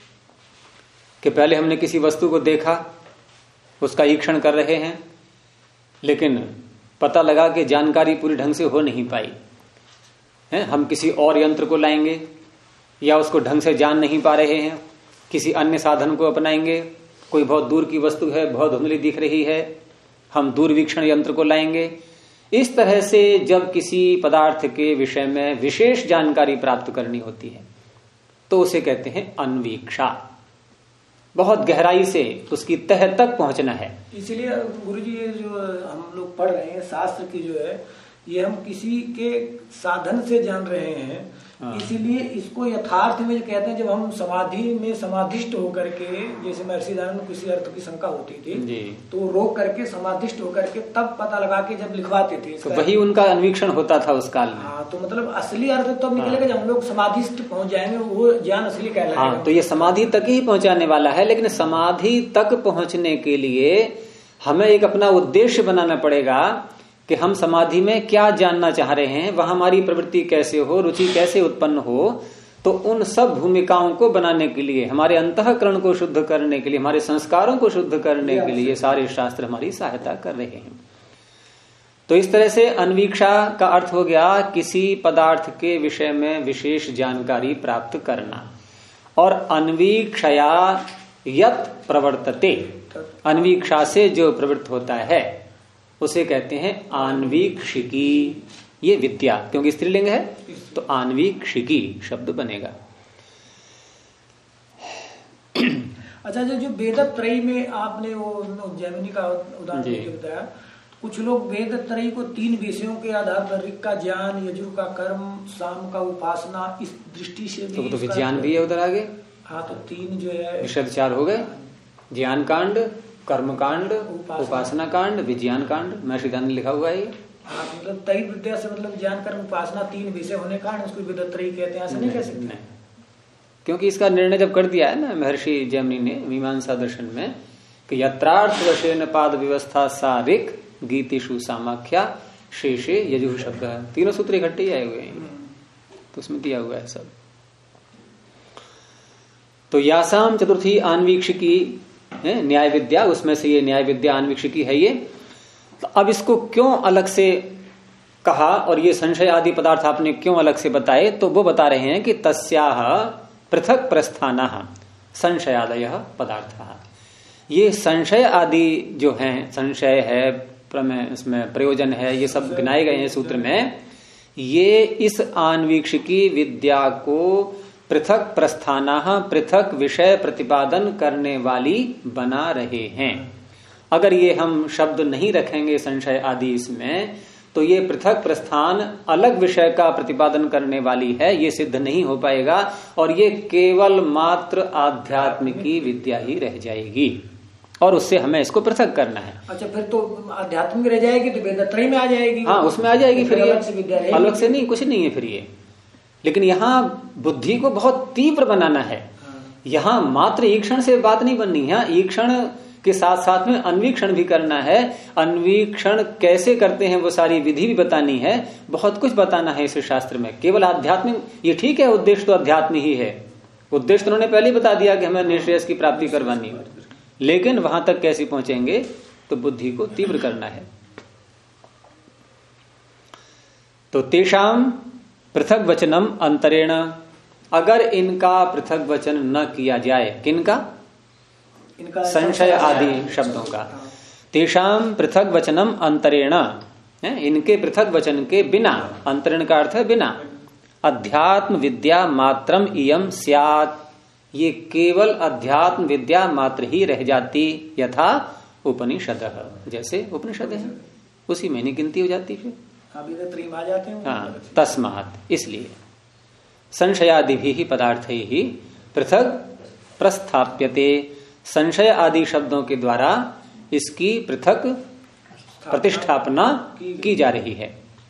कि पहले हमने किसी वस्तु को देखा, उसका ईक्षण कर रहे हैं, लेकिन पता लगा कि जानकारी पूरी ढंग से हो नहीं पाई है, हम किसी और यंत्र को लाएंगे, या उसको ढंग से जान नहीं पा रहे हैं, किसी अन्य साधन को अपनाएंगे। कोई बहुत दूर की वस्तु है, बहुत धुंधली दिख रही है, हम दूरवीक्षण यंत्र को लाएंगे। इस तरह से जब किसी पदार्थ के विषय में विशेष जानकारी प्राप्त करनी होती है, तो उसे कहते हैं अन्वीक्षा। बहुत गहराई से उसकी तह तक पहुंचना है। इसलिए गुरुजी ये जो हम लोग पढ़ रहे हैं शास्त्र की जो है, ये हम किसी के साधन से जान रहे हैं। इसीलिए इसको यथार्थ में जो कहते हैं, जब हम समाधि में समाधिष्ट होकर के, जैसे महर्षि दयानंद को किसी अर्थ की शंका होती थी तो रोक करके समाधिष्ट होकर के तब पता लगा के जब लिखवाते थे, तो वही उनका अन्वीक्षण होता था उस काल में। हाँ, तो मतलब असली अर्थ तब निकलेगा जब हम लोग समाधिष्ट पहुंच जाएंगे, वो ज्ञान असली कहलाएगा। हाँ, तो ये समाधि तक ही पहुंचाने वाला है, लेकिन समाधि तक पहुंचने के लिए हमें एक अपना उद्देश्य बनाना पड़ेगा कि हम समाधि में क्या जानना चाह रहे हैं, वहां हमारी प्रवृत्ति कैसे हो, रुचि कैसे उत्पन्न हो। तो उन सब भूमिकाओं को बनाने के लिए, हमारे अंतःकरण को शुद्ध करने के लिए, हमारे संस्कारों को शुद्ध करने के लिए सारे शास्त्र हमारी सहायता कर रहे हैं। तो इस तरह से अन्वीक्षा का अर्थ हो गया किसी पदार्थ के विषय में विशेष जानकारी प्राप्त करना। और अन्वीक्षया यत प्रवर्तते, अन्वीक्षा से जो प्रवृत्त होता है उसे कहते हैं आन्वीक्षिकी। ये विद्या, क्योंकि स्त्रीलिंग है तो आन्वीक्षिकी शब्द बनेगा। अच्छा, जो वेदत्रयी में आपने वो जैमिनी का उदाहरण बताया, कुछ लोग वेदत्रयी को 3 विषयों के आधार पर, ऋक् का ज्ञान, यजुर का कर्म, साम का उपासना, इस दृष्टि से भी तो विज्ञान भी है उधर आगे। हाँ, तो 3 जो है विषद 4 हो गए, ज्ञान कांड, कर्म कांड, उपासना कांड, विज्ञान कांड। महर्षि ने लिखा हुआ है ये। हाँ, मतलब तई विद्या से मतलब ज्ञान, कर्म, उपासना 3 विषय होने कारण उसको वेदत्रयी कहते हैं, ऐसा नहीं कह सकते? क्योंकि इसका निर्णय जब कर दिया है ना महर्षि जैमिनी ने मीमांसा दर्शन में कि यत्रार्थ वशेन पाद व्यवस्था सा ऋक् गीतिषु सामाख्या शेषे यजुः शब्द, 3 सूत्र इकट्ठे ही आए हुए हैं, तो उसमें दिया हुआ है सब। तो यासाम चतुर्थी आन्वीक्षिकी न्याय विद्या, उसमें से ये न्याय विद्या आन्वीक्षिकी है ये। तो अब इसको क्यों अलग से कहा और ये संशय आदि पदार्थ आपने क्यों अलग से बताए, तो वो बता रहे हैं कि तस्याह पृथक प्रस्थाना संशयादय पदार्थ। ये संशय आदि जो हैं, संशय है, प्रमेय, इसमें प्रयोजन है, ये सब गिनाए गए हैं सूत्र में। ये इस आन्वीक्षिकी विद्या को पृथक प्रस्थाना, पृथक विषय प्रतिपादन करने वाली बना रहे हैं। अगर ये हम शब्द नहीं रखेंगे संशय आदि इसमें, तो ये पृथक प्रस्थान अलग विषय का प्रतिपादन करने वाली है, ये सिद्ध नहीं हो पाएगा और ये केवल मात्र आध्यात्मिकी विद्या ही रह जाएगी और उससे हमें इसको पृथक करना है। अच्छा, फिर तो आध्यात्मिक रह जाएगी तो वेदत्रयी में आ जाएगी। हाँ, उसमें आ जाएगी, फिर ये अलग से नहीं, कुछ नहीं है फिर ये। लेकिन यहाँ बुद्धि को बहुत तीव्र बनाना है। यहाँ मात्र ईक्षण से बात नहीं बननी है, ईक्षण के साथ साथ में अन्वीक्षण भी करना है। अन्वीक्षण कैसे करते हैं वो सारी विधि भी बतानी है, बहुत कुछ बताना है इस शास्त्र में। केवल आध्यात्मिक, ये ठीक है, उद्देश्य तो अध्यात्म ही है, उद्देश्य तो उन्होंने पहले ही बता दिया कि हमें निश्रेयस की प्राप्ति करवानी है, लेकिन वहां तक कैसे पहुंचेंगे, तो बुद्धि को तीव्र करना है। तो तेषाम पृथक वचनम अंतरेण, अगर इनका पृथक वचन न किया जाए, किनका? संशय आदि शब्दों का। तेषाम पृथक वचनम अंतरेण, इनके पृथक वचन के बिना, अंतरेण का अर्थ है बिना, अध्यात्म विद्या मात्रम इयम स्यात्, ये केवल अध्यात्म विद्या मात्र ही रह जाती, यथा उपनिषद, जैसे उपनिषद है उसी में गिनती हो जाती फिर। हाँ, तस्मात्, इसलिए संशयादि भी पदार्थ ही पृथक प्रस्थाप्यते, संशय आदि शब्दों के द्वारा इसकी पृथक प्रतिष्ठापना की जा रही है।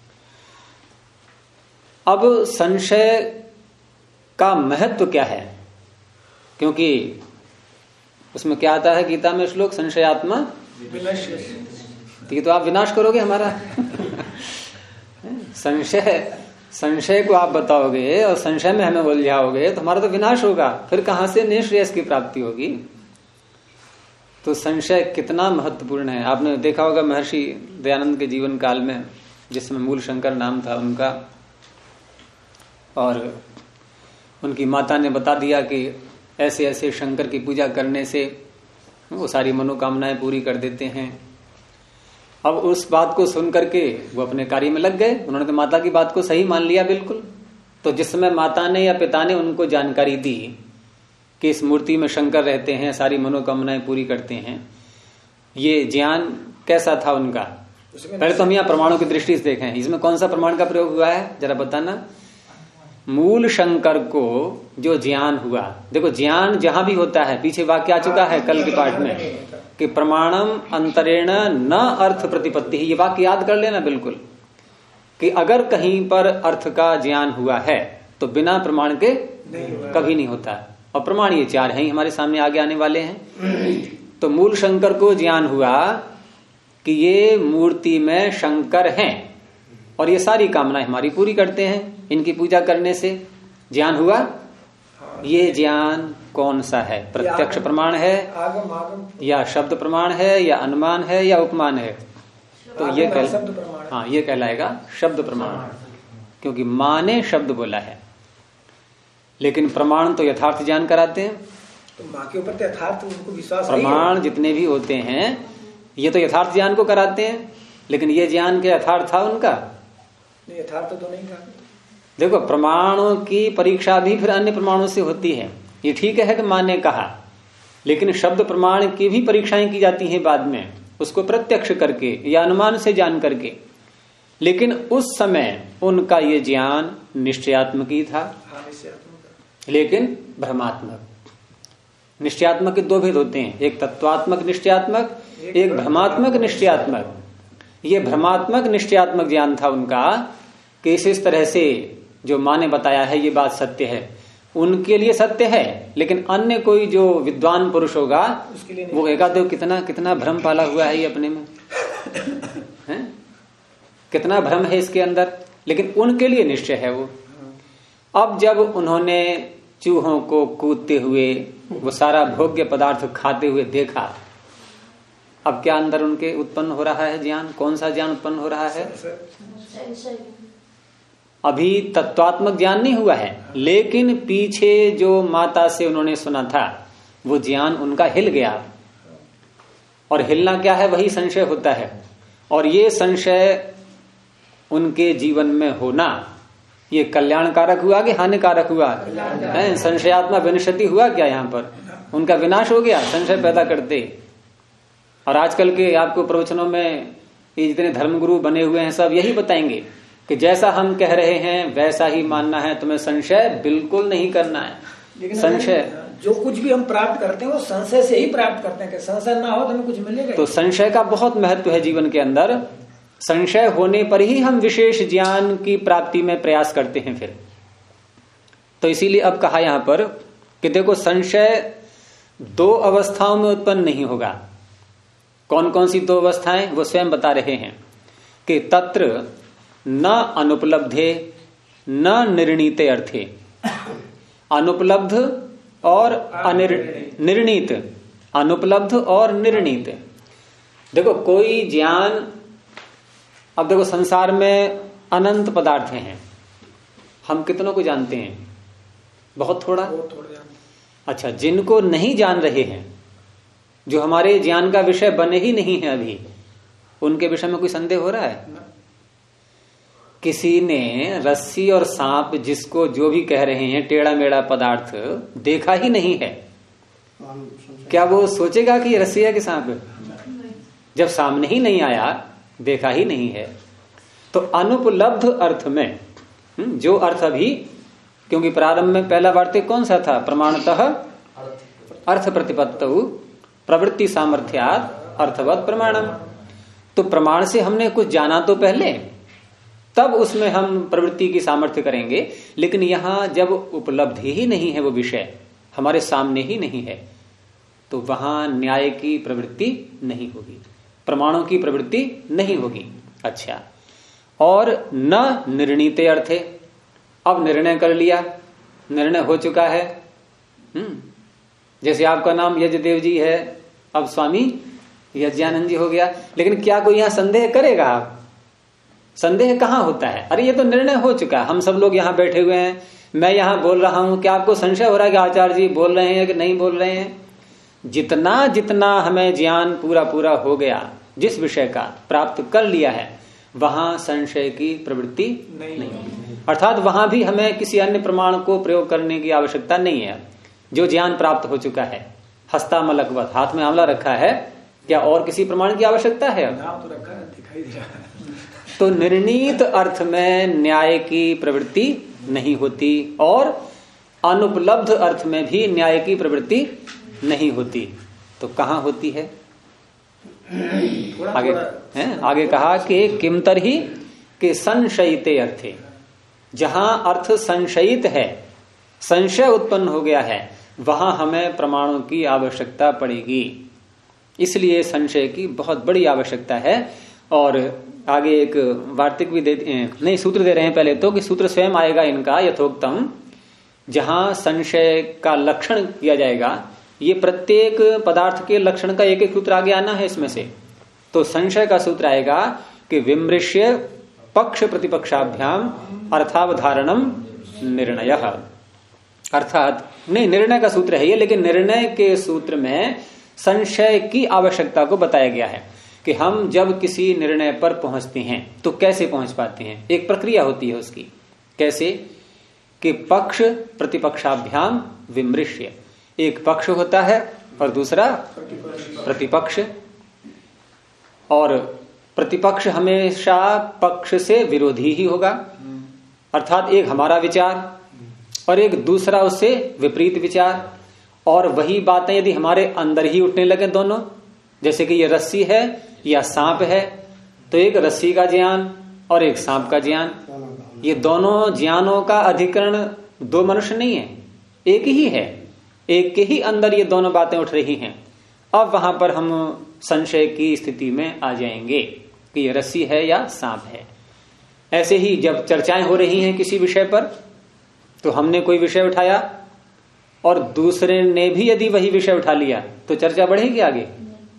अब संशय का महत्व क्या है, क्योंकि उसमें क्या आता है गीता में श्लोक, संशयात्मा तो आप विनाश करोगे हमारा संशय को आप बताओगे और संशय में हमें उलझाओगे तो हमारा तो विनाश होगा, फिर कहां से निश्रेयस की प्राप्ति होगी। तो संशय कितना महत्वपूर्ण है। आपने देखा होगा महर्षि दयानंद के जीवन काल में, जिसमें मूल शंकर नाम था उनका, और उनकी माता ने बता दिया कि ऐसे ऐसे शंकर की पूजा करने से वो सारी मनोकामनाएं पूरी कर देते हैं। अब उस बात को सुन करके वो अपने कार्य में लग गए, उन्होंने तो माता की बात को सही मान लिया बिल्कुल। तो जिस समय माता ने या पिता ने उनको जानकारी दी कि इस मूर्ति में शंकर रहते हैं, सारी मनोकामनाएं पूरी करते हैं, ये ज्ञान कैसा था उनका? पहले तो हम यहाँ प्रमाणों की दृष्टि से देखें, इसमें कौन सा प्रमाण का प्रयोग हुआ है जरा बताना। मूल शंकर को जो ज्ञान हुआ, देखो ज्ञान जहां भी होता है, पीछे वाक्य आ चुका है कल के पाठ में कि प्रमाणम अंतरेण न अर्थ प्रतिपत्ति, ये वाक्य याद कर लेना बिल्कुल, कि अगर कहीं पर अर्थ का ज्ञान हुआ है तो बिना प्रमाण के कभी नहीं होता। और प्रमाण ये 4 हैं हमारे सामने आगे आने वाले हैं। तो मूल शंकर को ज्ञान हुआ कि ये मूर्ति में शंकर हैं और ये सारी कामनाएं हमारी पूरी करते हैं, इनकी पूजा करने से ज्ञान हुआ। ये ज्ञान कौन सा है? प्रत्यक्ष प्रमाण है या शब्द प्रमाण है या अनुमान है या उपमान है? तो ये हाँ, ये कहलाएगा शब्द प्रमाण, क्योंकि माँ ने शब्द बोला है। लेकिन प्रमाण तो यथार्थ ज्ञान कराते हैं। तो माँ के ऊपर तो यथार्थ उनको विश्वास प्रमाण जितने भी होते हैं ये तो यथार्थ ज्ञान को कराते हैं, लेकिन ये ज्ञान के यथार्थ था उनका? नहीं, यथार्थ तो नहीं था। देखो, प्रमाणों की परीक्षा भी फिर अन्य प्रमाणों से होती है। ये ठीक है कि माँ ने कहा, लेकिन शब्द प्रमाण की भी परीक्षाएं की जाती हैं बाद में, उसको प्रत्यक्ष करके या अनुमान से जान करके। लेकिन उस समय उनका ये ज्ञान निश्चयात्मक ही था, लेकिन भ्रमात्मक। निश्चयात्मक के दो भेद होते हैं, एक तत्वात्मक निश्चयात्मक, एक भ्रमात्मक निश्चयात्मक। ये भ्रमात्मक निश्चयात्मक ज्ञान था उनका कि इस तरह से जो माँ ने बताया है ये बात सत्य है, उनके लिए सत्य है, लेकिन अन्य कोई जो विद्वान पुरुष होगा वो कहेगा तो कितना कितना भ्रम पाला हुआ है ये अपने में है? कितना भ्रम है इसके अंदर, लेकिन उनके लिए निश्चय है वो। अब जब उन्होंने चूहों को कूदते हुए वो सारा भोग्य पदार्थ खाते हुए देखा, अब क्या अंदर उनके उत्पन्न हो रहा है ज्ञान? कौन सा ज्ञान उत्पन्न हो रहा है? अभी तत्वात्मक ज्ञान नहीं हुआ है, लेकिन पीछे जो माता से उन्होंने सुना था वो ज्ञान उनका हिल गया। और हिलना क्या है? वही संशय होता है। और ये संशय उनके जीवन में होना ये कल्याणकारक हुआ कि हानिकारक हुआ? संशयात्मा विनशति हुआ क्या? यहाँ पर उनका विनाश हो गया संशय पैदा करते। और आजकल के आपको प्रवचनों में ये जितने धर्मगुरु बने हुए हैं सब यही बताएंगे कि जैसा हम कह रहे हैं वैसा ही मानना है, तुम्हें संशय बिल्कुल नहीं करना है। संशय जो कुछ भी हम प्राप्त करते हैं वो संशय से ही प्राप्त करते हैं, कि संशय ना हो तो हमें कुछ मिलेगा। तो संशय का बहुत महत्व है जीवन के अंदर। संशय होने पर ही हम विशेष ज्ञान की प्राप्ति में प्रयास करते हैं फिर। तो इसीलिए अब कहा यहां पर कि देखो, संशय दो अवस्थाओं में उत्पन्न नहीं होगा। कौन कौन सी दो अवस्थाएं? वो स्वयं बता रहे हैं कि तत्र न अनुपलब्धे न निर्णीते अर्थे। अनुपलब्ध और निर्णीत, अनुपलब्ध और निर्णीत। देखो, कोई ज्ञान, अब देखो संसार में अनंत पदार्थ हैं, हम कितनों को जानते हैं? बहुत थोड़ा। अच्छा, जिनको नहीं जान रहे हैं, जो हमारे ज्ञान का विषय बने ही नहीं है अभी, उनके विषय में कोई संदेह हो रहा है? किसी ने रस्सी और सांप, जिसको जो भी कह रहे हैं टेढ़ा मेढ़ा पदार्थ, देखा ही नहीं है, क्या वो सोचेगा कि ये रस्सी है कि सांप है? जब सामने ही नहीं आया, देखा ही नहीं है। तो अनुपलब्ध अर्थ में जो अर्थ अभी, क्योंकि प्रारंभ में पहला वार्तिक कौन सा था? प्रमाणतः अर्थ प्रतिपत्तौ प्रवृत्ति सामर्थ्यात् अर्थवत प्रमाणम। तो प्रमाण से हमने कुछ जाना तो पहले, तब उसमें हम प्रवृत्ति की सामर्थ्य करेंगे। लेकिन यहां जब उपलब्धि ही नहीं है, वो विषय हमारे सामने ही नहीं है, तो वहां न्याय की प्रवृत्ति नहीं होगी, प्रमाणों की प्रवृत्ति नहीं होगी। अच्छा, और न निर्णीते अर्थे। अब निर्णय कर लिया, निर्णय हो चुका है। जैसे आपका नाम यजदेव जी है, अब स्वामी यज्ञानंद जी हो गया, लेकिन क्या कोई यहां संदेह करेगा? आप संदेह कहां होता है? अरे ये तो निर्णय हो चुका है, हम सब लोग यहां बैठे हुए हैं, मैं यहां बोल रहा हूं, क्या आपको संशय हो रहा है कि आचार्य जी बोल रहे हैं कि नहीं बोल रहे हैं? जितना जितना हमें ज्ञान पूरा पूरा हो गया, जिस विषय का प्राप्त कर लिया है, वहां संशय की प्रवृत्ति नहीं। अर्थात वहां भी हमें किसी अन्य प्रमाण को प्रयोग करने की आवश्यकता नहीं है। जो ज्ञान प्राप्त हो चुका है, हस्तामलकवत, हाथ में आंवला रखा है, क्या और किसी प्रमाण की आवश्यकता है? नाम तो रखा है, दिखाई दे रहा है। तो निर्णीत अर्थ में न्याय की प्रवृत्ति नहीं होती, और अनुपलब्ध अर्थ में भी न्याय की प्रवृत्ति नहीं होती। तो कहां होती है? आगे कहा कि किमतर ही कि संशयिते अर्थे। जहां अर्थ संशयित है, संशय उत्पन्न हो गया है, वहां हमें प्रमाणों की आवश्यकता पड़ेगी। इसलिए संशय की बहुत बड़ी आवश्यकता है। और आगे एक वार्तिक भी नहीं, सूत्र दे रहे हैं पहले तो, कि सूत्र स्वयं आएगा इनका यथोक्तम, जहां संशय का लक्षण किया जाएगा। ये प्रत्येक पदार्थ के लक्षण का एक एक सूत्र आगे आना है इसमें से। तो संशय का सूत्र आएगा कि विमृश्य पक्ष प्रतिपक्षाभ्याम अर्थावधारणम निर्णय। अर्थात नहीं, निर्णय का सूत्र है ये, लेकिन निर्णय के सूत्र में संशय की आवश्यकता को बताया गया है कि हम जब किसी निर्णय पर पहुंचते हैं तो कैसे पहुंच पाते हैं। एक प्रक्रिया होती है उसकी। कैसे? कि पक्ष प्रतिपक्षाभ्याम विमृश्य, एक पक्ष होता है और दूसरा प्रतिपक्ष, और प्रतिपक्ष हमेशा पक्ष से विरोधी ही होगा। अर्थात एक हमारा विचार और एक दूसरा उससे विपरीत विचार, और वही बातें यदि हमारे अंदर ही उठने लगे दोनों, जैसे कि ये रस्सी है या सांप है, तो एक रस्सी का ज्ञान और एक सांप का ज्ञान, ये दोनों ज्ञानों का अधिकरण दो मनुष्य नहीं है, एक ही है। एक के ही अंदर ये दोनों बातें उठ रही हैं। अब वहां पर हम संशय की स्थिति में आ जाएंगे कि ये रस्सी है या सांप है। ऐसे ही जब चर्चाएं हो रही हैं किसी विषय पर, तो हमने कोई विषय उठाया और दूसरे ने भी यदि वही विषय उठा लिया तो चर्चा बढ़ेगी आगे?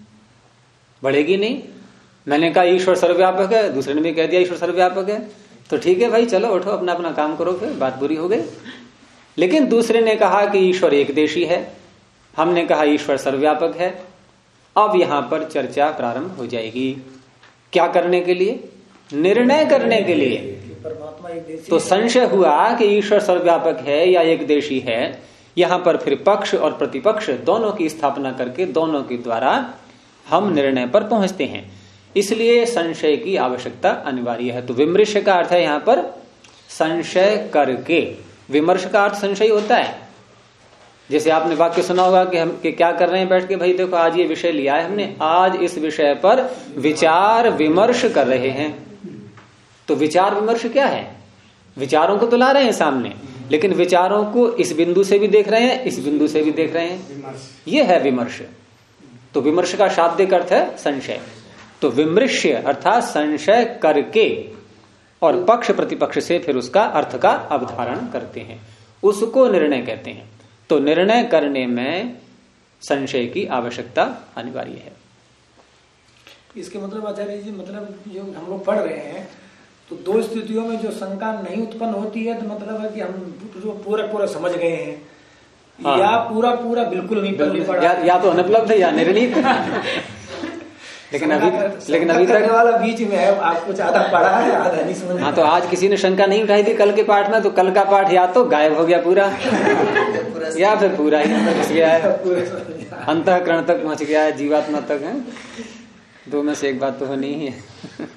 बढ़ेगी नहीं। मैंने कहा ईश्वर सर्वव्यापक है, दूसरे ने भी कह दिया ईश्वर सर्वव्यापक है, तो ठीक है भाई, चलो उठो अपना अपना काम करो, फिर बात पूरी हो गई। लेकिन दूसरे ने कहा कि ईश्वर एकदेशी है, हमने कहा ईश्वर सर्वव्यापक है। अब यहां पर चर्चा प्रारंभ हो जाएगी। क्या करने के लिए? निर्णय करने के लिए। परमात्मा एकदेशी, तो संशय हुआ कि ईश्वर सर्वव्यापक है या एकदेशी है। यहां पर फिर पक्ष और प्रतिपक्ष दोनों की स्थापना करके दोनों के द्वारा हम निर्णय पर पहुंचते हैं। इसलिए संशय की आवश्यकता अनिवार्य है। तो विमर्श का अर्थ है यहां पर संशय करके। विमर्श का अर्थ संशय होता है। जैसे आपने वाक्य सुना होगा कि हम क्या कर रहे हैं बैठ के, भाई देखो आज ये विषय लिया है हमने, आज इस विषय पर विचार विमर्श कर रहे हैं। तो विचार विमर्श क्या है? विचारों को तो ला रहे हैं सामने, लेकिन विचारों को इस बिंदु से भी देख रहे हैं, इस बिंदु से भी देख रहे हैं, ये है विमर्श। तो विमर्श का शाब्दिक अर्थ है संशय। तो विमृश्य अर्थात संशय करके और पक्ष प्रतिपक्ष से फिर उसका अर्थ का अवधारण करते हैं, उसको निर्णय कहते हैं। तो निर्णय करने में संशय की आवश्यकता अनिवार्य है। इसके मतलब आचार्य जी, मतलब जो हम लोग पढ़ रहे हैं तो दो स्थितियों में जो शंका नहीं उत्पन्न होती है, तो मतलब है कि हम जो पूरा समझ गए हैं। हाँ। या पूरा बिल्कुल नहीं पढ़ा, या तो अनुपलब्ध है या निर्णीत। लेकिन अभी तक वाला बीच में है, आपको ज्यादा पढ़ा है, आधा नहीं समझ। हाँ, तो आज किसी ने शंका नहीं उठाई थी कल के पाठ में, तो कल का पाठ या तो गायब हो गया पूरा या फिर पूरा ही अंदर घुस गया है, अंतःकरण तक पहुंच गया है, जीवात्मा तक है। दो में से एक बात तो होनी ही है।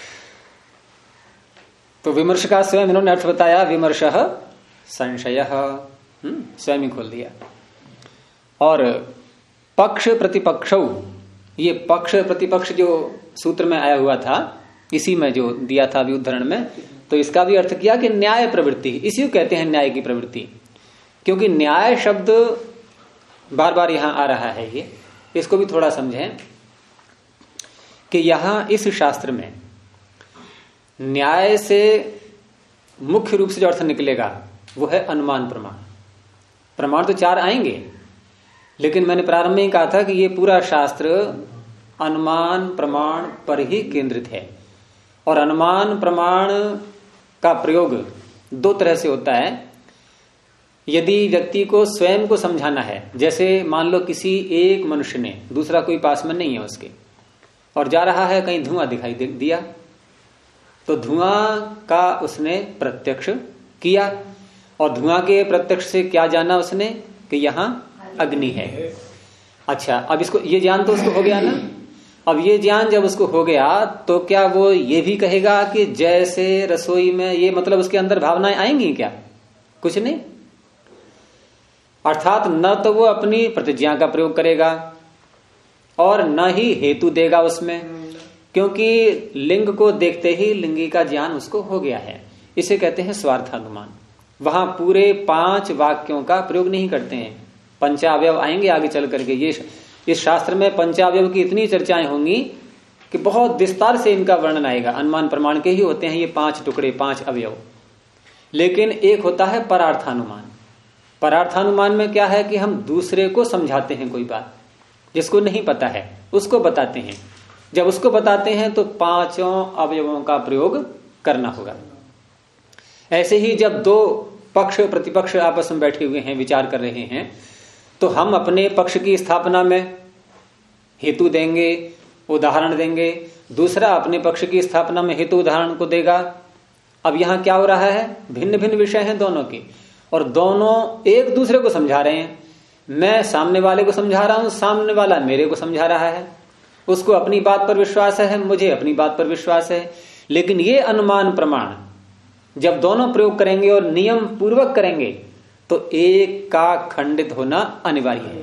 तो विमर्श का स्वयं इन्होंने अर्थ बताया, विमर्श संशय, स्वयं ही खोल दिया। और पक्ष प्रतिपक्ष, ये पक्ष प्रतिपक्ष जो सूत्र में आया हुआ था, इसी में जो दिया था अभी उद्धरण में, तो इसका भी अर्थ किया कि न्याय प्रवृत्ति, इसी को कहते हैं न्याय की प्रवृत्ति। क्योंकि न्याय शब्द बार बार यहां आ रहा है, ये इसको भी थोड़ा समझें कि यहां इस शास्त्र में न्याय से मुख्य रूप से जो अर्थ निकलेगा वो है अनुमान प्रमाण। प्रमाण तो चार आएंगे, लेकिन मैंने प्रारंभ में ही कहा था कि ये पूरा शास्त्र अनुमान प्रमाण पर ही केंद्रित है। और अनुमान प्रमाण का प्रयोग दो तरह से होता है। यदि व्यक्ति को स्वयं को समझाना है, जैसे मान लो किसी एक मनुष्य ने, दूसरा कोई पास में नहीं है उसके, और जा रहा है, कहीं धुआं दिखाई दिया, तो धुआं का उसने प्रत्यक्ष किया, और धुआं के प्रत्यक्ष से क्या जाना उसने कि यहां अग्नि है। अच्छा, अब इसको ये ज्ञान तो उसको हो गया ना। अब ये ज्ञान जब उसको हो गया तो क्या वो ये भी कहेगा कि जैसे रसोई में, ये मतलब उसके अंदर भावनाएं आएंगी क्या? कुछ नहीं। अर्थात न तो वो अपनी प्रतिज्ञा का प्रयोग करेगा और न ही हेतु देगा उसमें, क्योंकि लिंग को देखते ही लिंगी का ज्ञान उसको हो गया है। इसे कहते हैं स्वार्थानुमान। वहां पूरे 5 वाक्यों का प्रयोग नहीं करते हैं, पंचावयव आएंगे आगे चल करके। ये इस शास्त्र में पंचावयव की इतनी चर्चाएं होंगी कि बहुत विस्तार से इनका वर्णन आएगा। अनुमान प्रमाण के ही होते हैं ये 5 टुकड़े, 5 अवयव। लेकिन एक होता है परार्थानुमान। परार्थानुमान में क्या है कि हम दूसरे को समझाते हैं, कोई बात जिसको नहीं पता है उसको बताते हैं। जब उसको बताते हैं तो पांचों अवयवों का प्रयोग करना होगा। ऐसे ही जब दो पक्ष प्रतिपक्ष आपस में बैठे हुए हैं, विचार कर रहे हैं, तो हम अपने पक्ष की स्थापना में हेतु देंगे, उदाहरण देंगे, दूसरा अपने पक्ष की स्थापना में हेतु उदाहरण को देगा। अब यहां क्या हो रहा है, भिन्न भिन्न विषय हैं दोनों के, और दोनों एक दूसरे को समझा रहे हैं। मैं सामने वाले को समझा रहा हूं, सामने वाला मेरे को समझा रहा है। उसको अपनी बात पर विश्वास है, मुझे अपनी बात पर विश्वास है। लेकिन ये अनुमान प्रमाण जब दोनों प्रयोग करेंगे और नियम पूर्वक करेंगे तो एक का खंडित होना अनिवार्य है,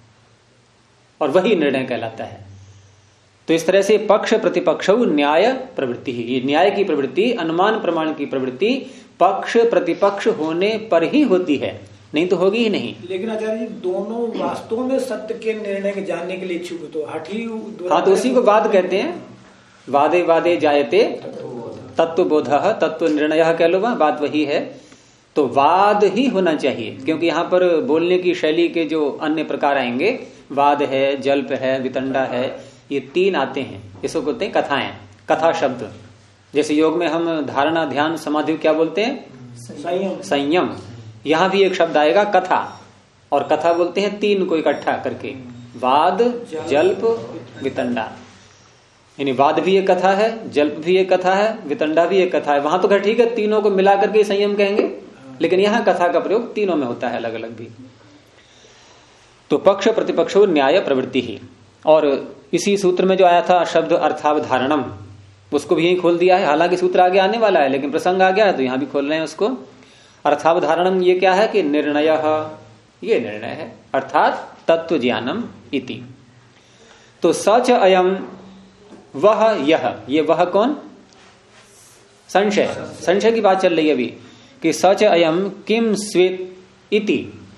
और वही निर्णय कहलाता है। तो इस तरह से पक्ष प्रतिपक्ष न्याय प्रवृत्ति ही, ये न्याय की प्रवृत्ति, अनुमान प्रमाण की प्रवृत्ति पक्ष प्रतिपक्ष होने पर ही होती है, नहीं तो होगी ही नहीं। लेकिन आचार्य जी दोनों वास्तव में सत्य के निर्णय के जानने के लिए इच्छुक, तो हठी, हाँ, तो उसी को वाद कहते हैं। वादे वादे जायते तत्व बोध तत्व निर्णय कह लो, वह बात वही है। तो वाद ही होना चाहिए, क्योंकि यहां पर बोलने की शैली के जो अन्य प्रकार आएंगे, वाद है, जल्प है, वितंडा है, ये तीन आते हैं। इसको बोलते हैं कथाएं, कथा शब्द। जैसे योग में हम धारणा, ध्यान, समाधि क्या बोलते हैं, संयम। संयम। यहां भी एक शब्द आएगा कथा, और कथा बोलते हैं तीन को इकट्ठा करके, वाद, जल्प, वितंडा। यानी वाद भी एक कथा है, जल्प भी एक कथा है, वितंडा भी एक कथा है। वहां तो खैर ठीक है, तीनों को मिला करके संयम कहेंगे, लेकिन यहां कथा का प्रयोग तीनों में होता है, अलग अलग भी। तो पक्ष प्रतिपक्ष न्याय प्रवृत्ति ही। और इसी सूत्र में जो आया था शब्द अर्थावधारणम, उसको भी यही खोल दिया है। हालांकि सूत्र आगे आने वाला है, लेकिन प्रसंग आ गया है तो यहां भी खोल रहे हैं उसको। अर्थावधारणम ये क्या है कि निर्णय, ये निर्णय है, अर्थात तत्व ज्ञानम इति। तो सच अयम वह यह, ये वह कौन, संशय, संशय की बात चल रही है अभी कि सच अयम किम स्वेत इति,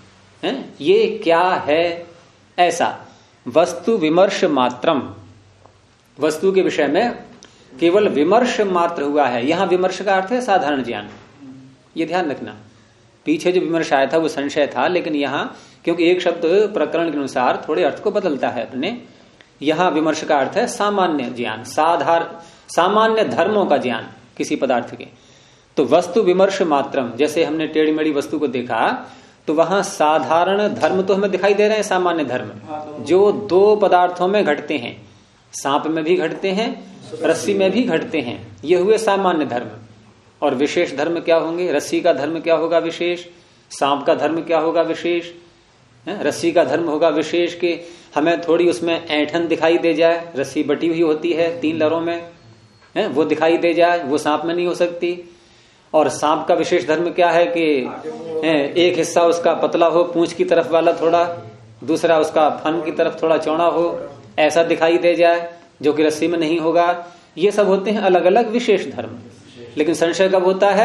ये क्या है ऐसा, वस्तु विमर्श मात्रम, वस्तु के विषय में केवल विमर्श मात्र हुआ है। यहां विमर्श का अर्थ है साधारण ज्ञान, ये ध्यान रखना। पीछे जो विमर्श आया था वो संशय था, लेकिन यहां क्योंकि एक शब्द प्रकरण के अनुसार थोड़े अर्थ को बदलता है अपने, यहां विमर्श का अर्थ है सामान्य ज्ञान, सामान्य धर्मों का ज्ञान किसी पदार्थ के। तो वस्तु विमर्श मात्रम, जैसे हमने टेढ़ी मेढ़ी वस्तु को देखा तो वहां साधारण धर्म तो हमें दिखाई दे रहे हैं, सामान्य धर्म जो दो पदार्थों में घटते हैं, सांप में भी घटते हैं, रस्सी में भी घटते हैं, ये हुए सामान्य धर्म। और विशेष धर्म क्या होंगे, रस्सी का धर्म क्या होगा विशेष, सांप का धर्म क्या होगा विशेष, रस्सी का धर्म होगा विशेष कि हमें थोड़ी उसमें ऐंठन दिखाई दे जाए, रस्सी बटी हुई होती है तीन लरों में, वो दिखाई दे जाए, वो सांप में नहीं हो सकती। और सांप का विशेष धर्म क्या है कि एक हिस्सा उसका पतला हो, पूंछ की तरफ वाला थोड़ा, दूसरा उसका फन की तरफ थोड़ा चौड़ा हो, ऐसा दिखाई दे जाए, जो कि रस्सी में नहीं होगा। ये सब होते हैं अलग अलग विशेष धर्म। लेकिन संशय कब होता है,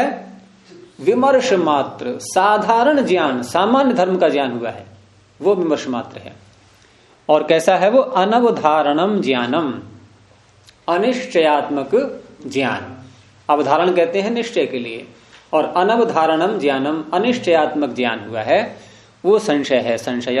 विमर्श मात्र, साधारण ज्ञान, सामान्य धर्म का ज्ञान हुआ है, वो विमर्श मात्र है। और कैसा है वो, अनवधारणम ज्ञानम, अनिश्चयात्मक ज्ञान। अवधारण कहते हैं निश्चय के लिए, और अनवधारणम ज्ञानम, अनिश्चयात्मक ज्ञान हुआ है, वो संशय है, संशय।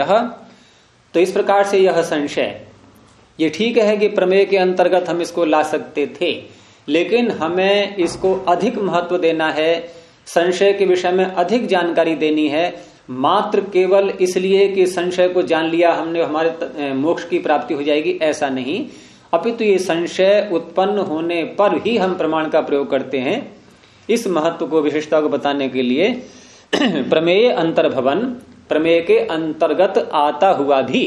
तो इस प्रकार से यह संशय, ये ठीक है कि प्रमेय के अंतर्गत हम इसको ला सकते थे, लेकिन हमें इसको अधिक महत्व देना है, संशय के विषय में अधिक जानकारी देनी है। मात्र केवल इसलिए कि संशय को जान लिया हमने, हमारे मोक्ष की प्राप्ति हो जाएगी, ऐसा नहीं, अपितु ये संशय उत्पन्न होने पर ही हम प्रमाण का प्रयोग करते हैं। इस महत्व को, विशेषता को बताने के लिए प्रमेय अंतर्भवन, प्रमेय के अंतर्गत आता हुआ भी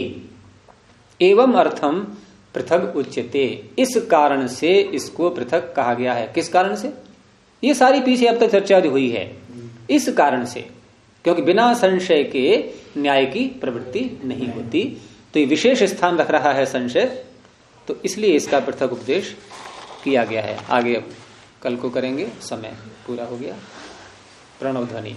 एवं अर्थम पृथक उच्यते, इस कारण से इसको पृथक कहा गया है। किस कारण से, ये सारी पीछे अब तक चर्चा हुई है, इस कारण से, क्योंकि बिना संशय के न्याय की प्रवृत्ति नहीं होती। तो ये विशेष स्थान रख रहा है संशय, तो इसलिए इसका पृथक उपदेश किया गया है। आगे अब कल को करेंगे, समय पूरा हो गया। प्रणव ध्वनि।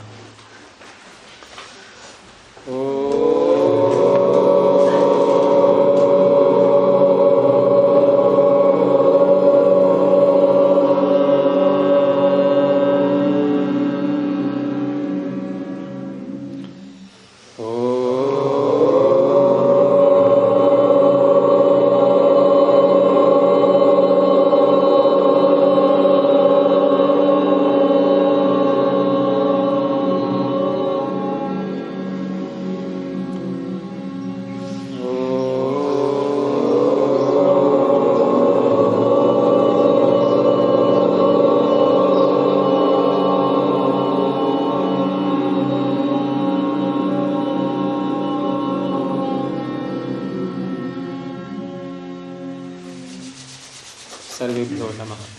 सर्वेभ्यो नमः।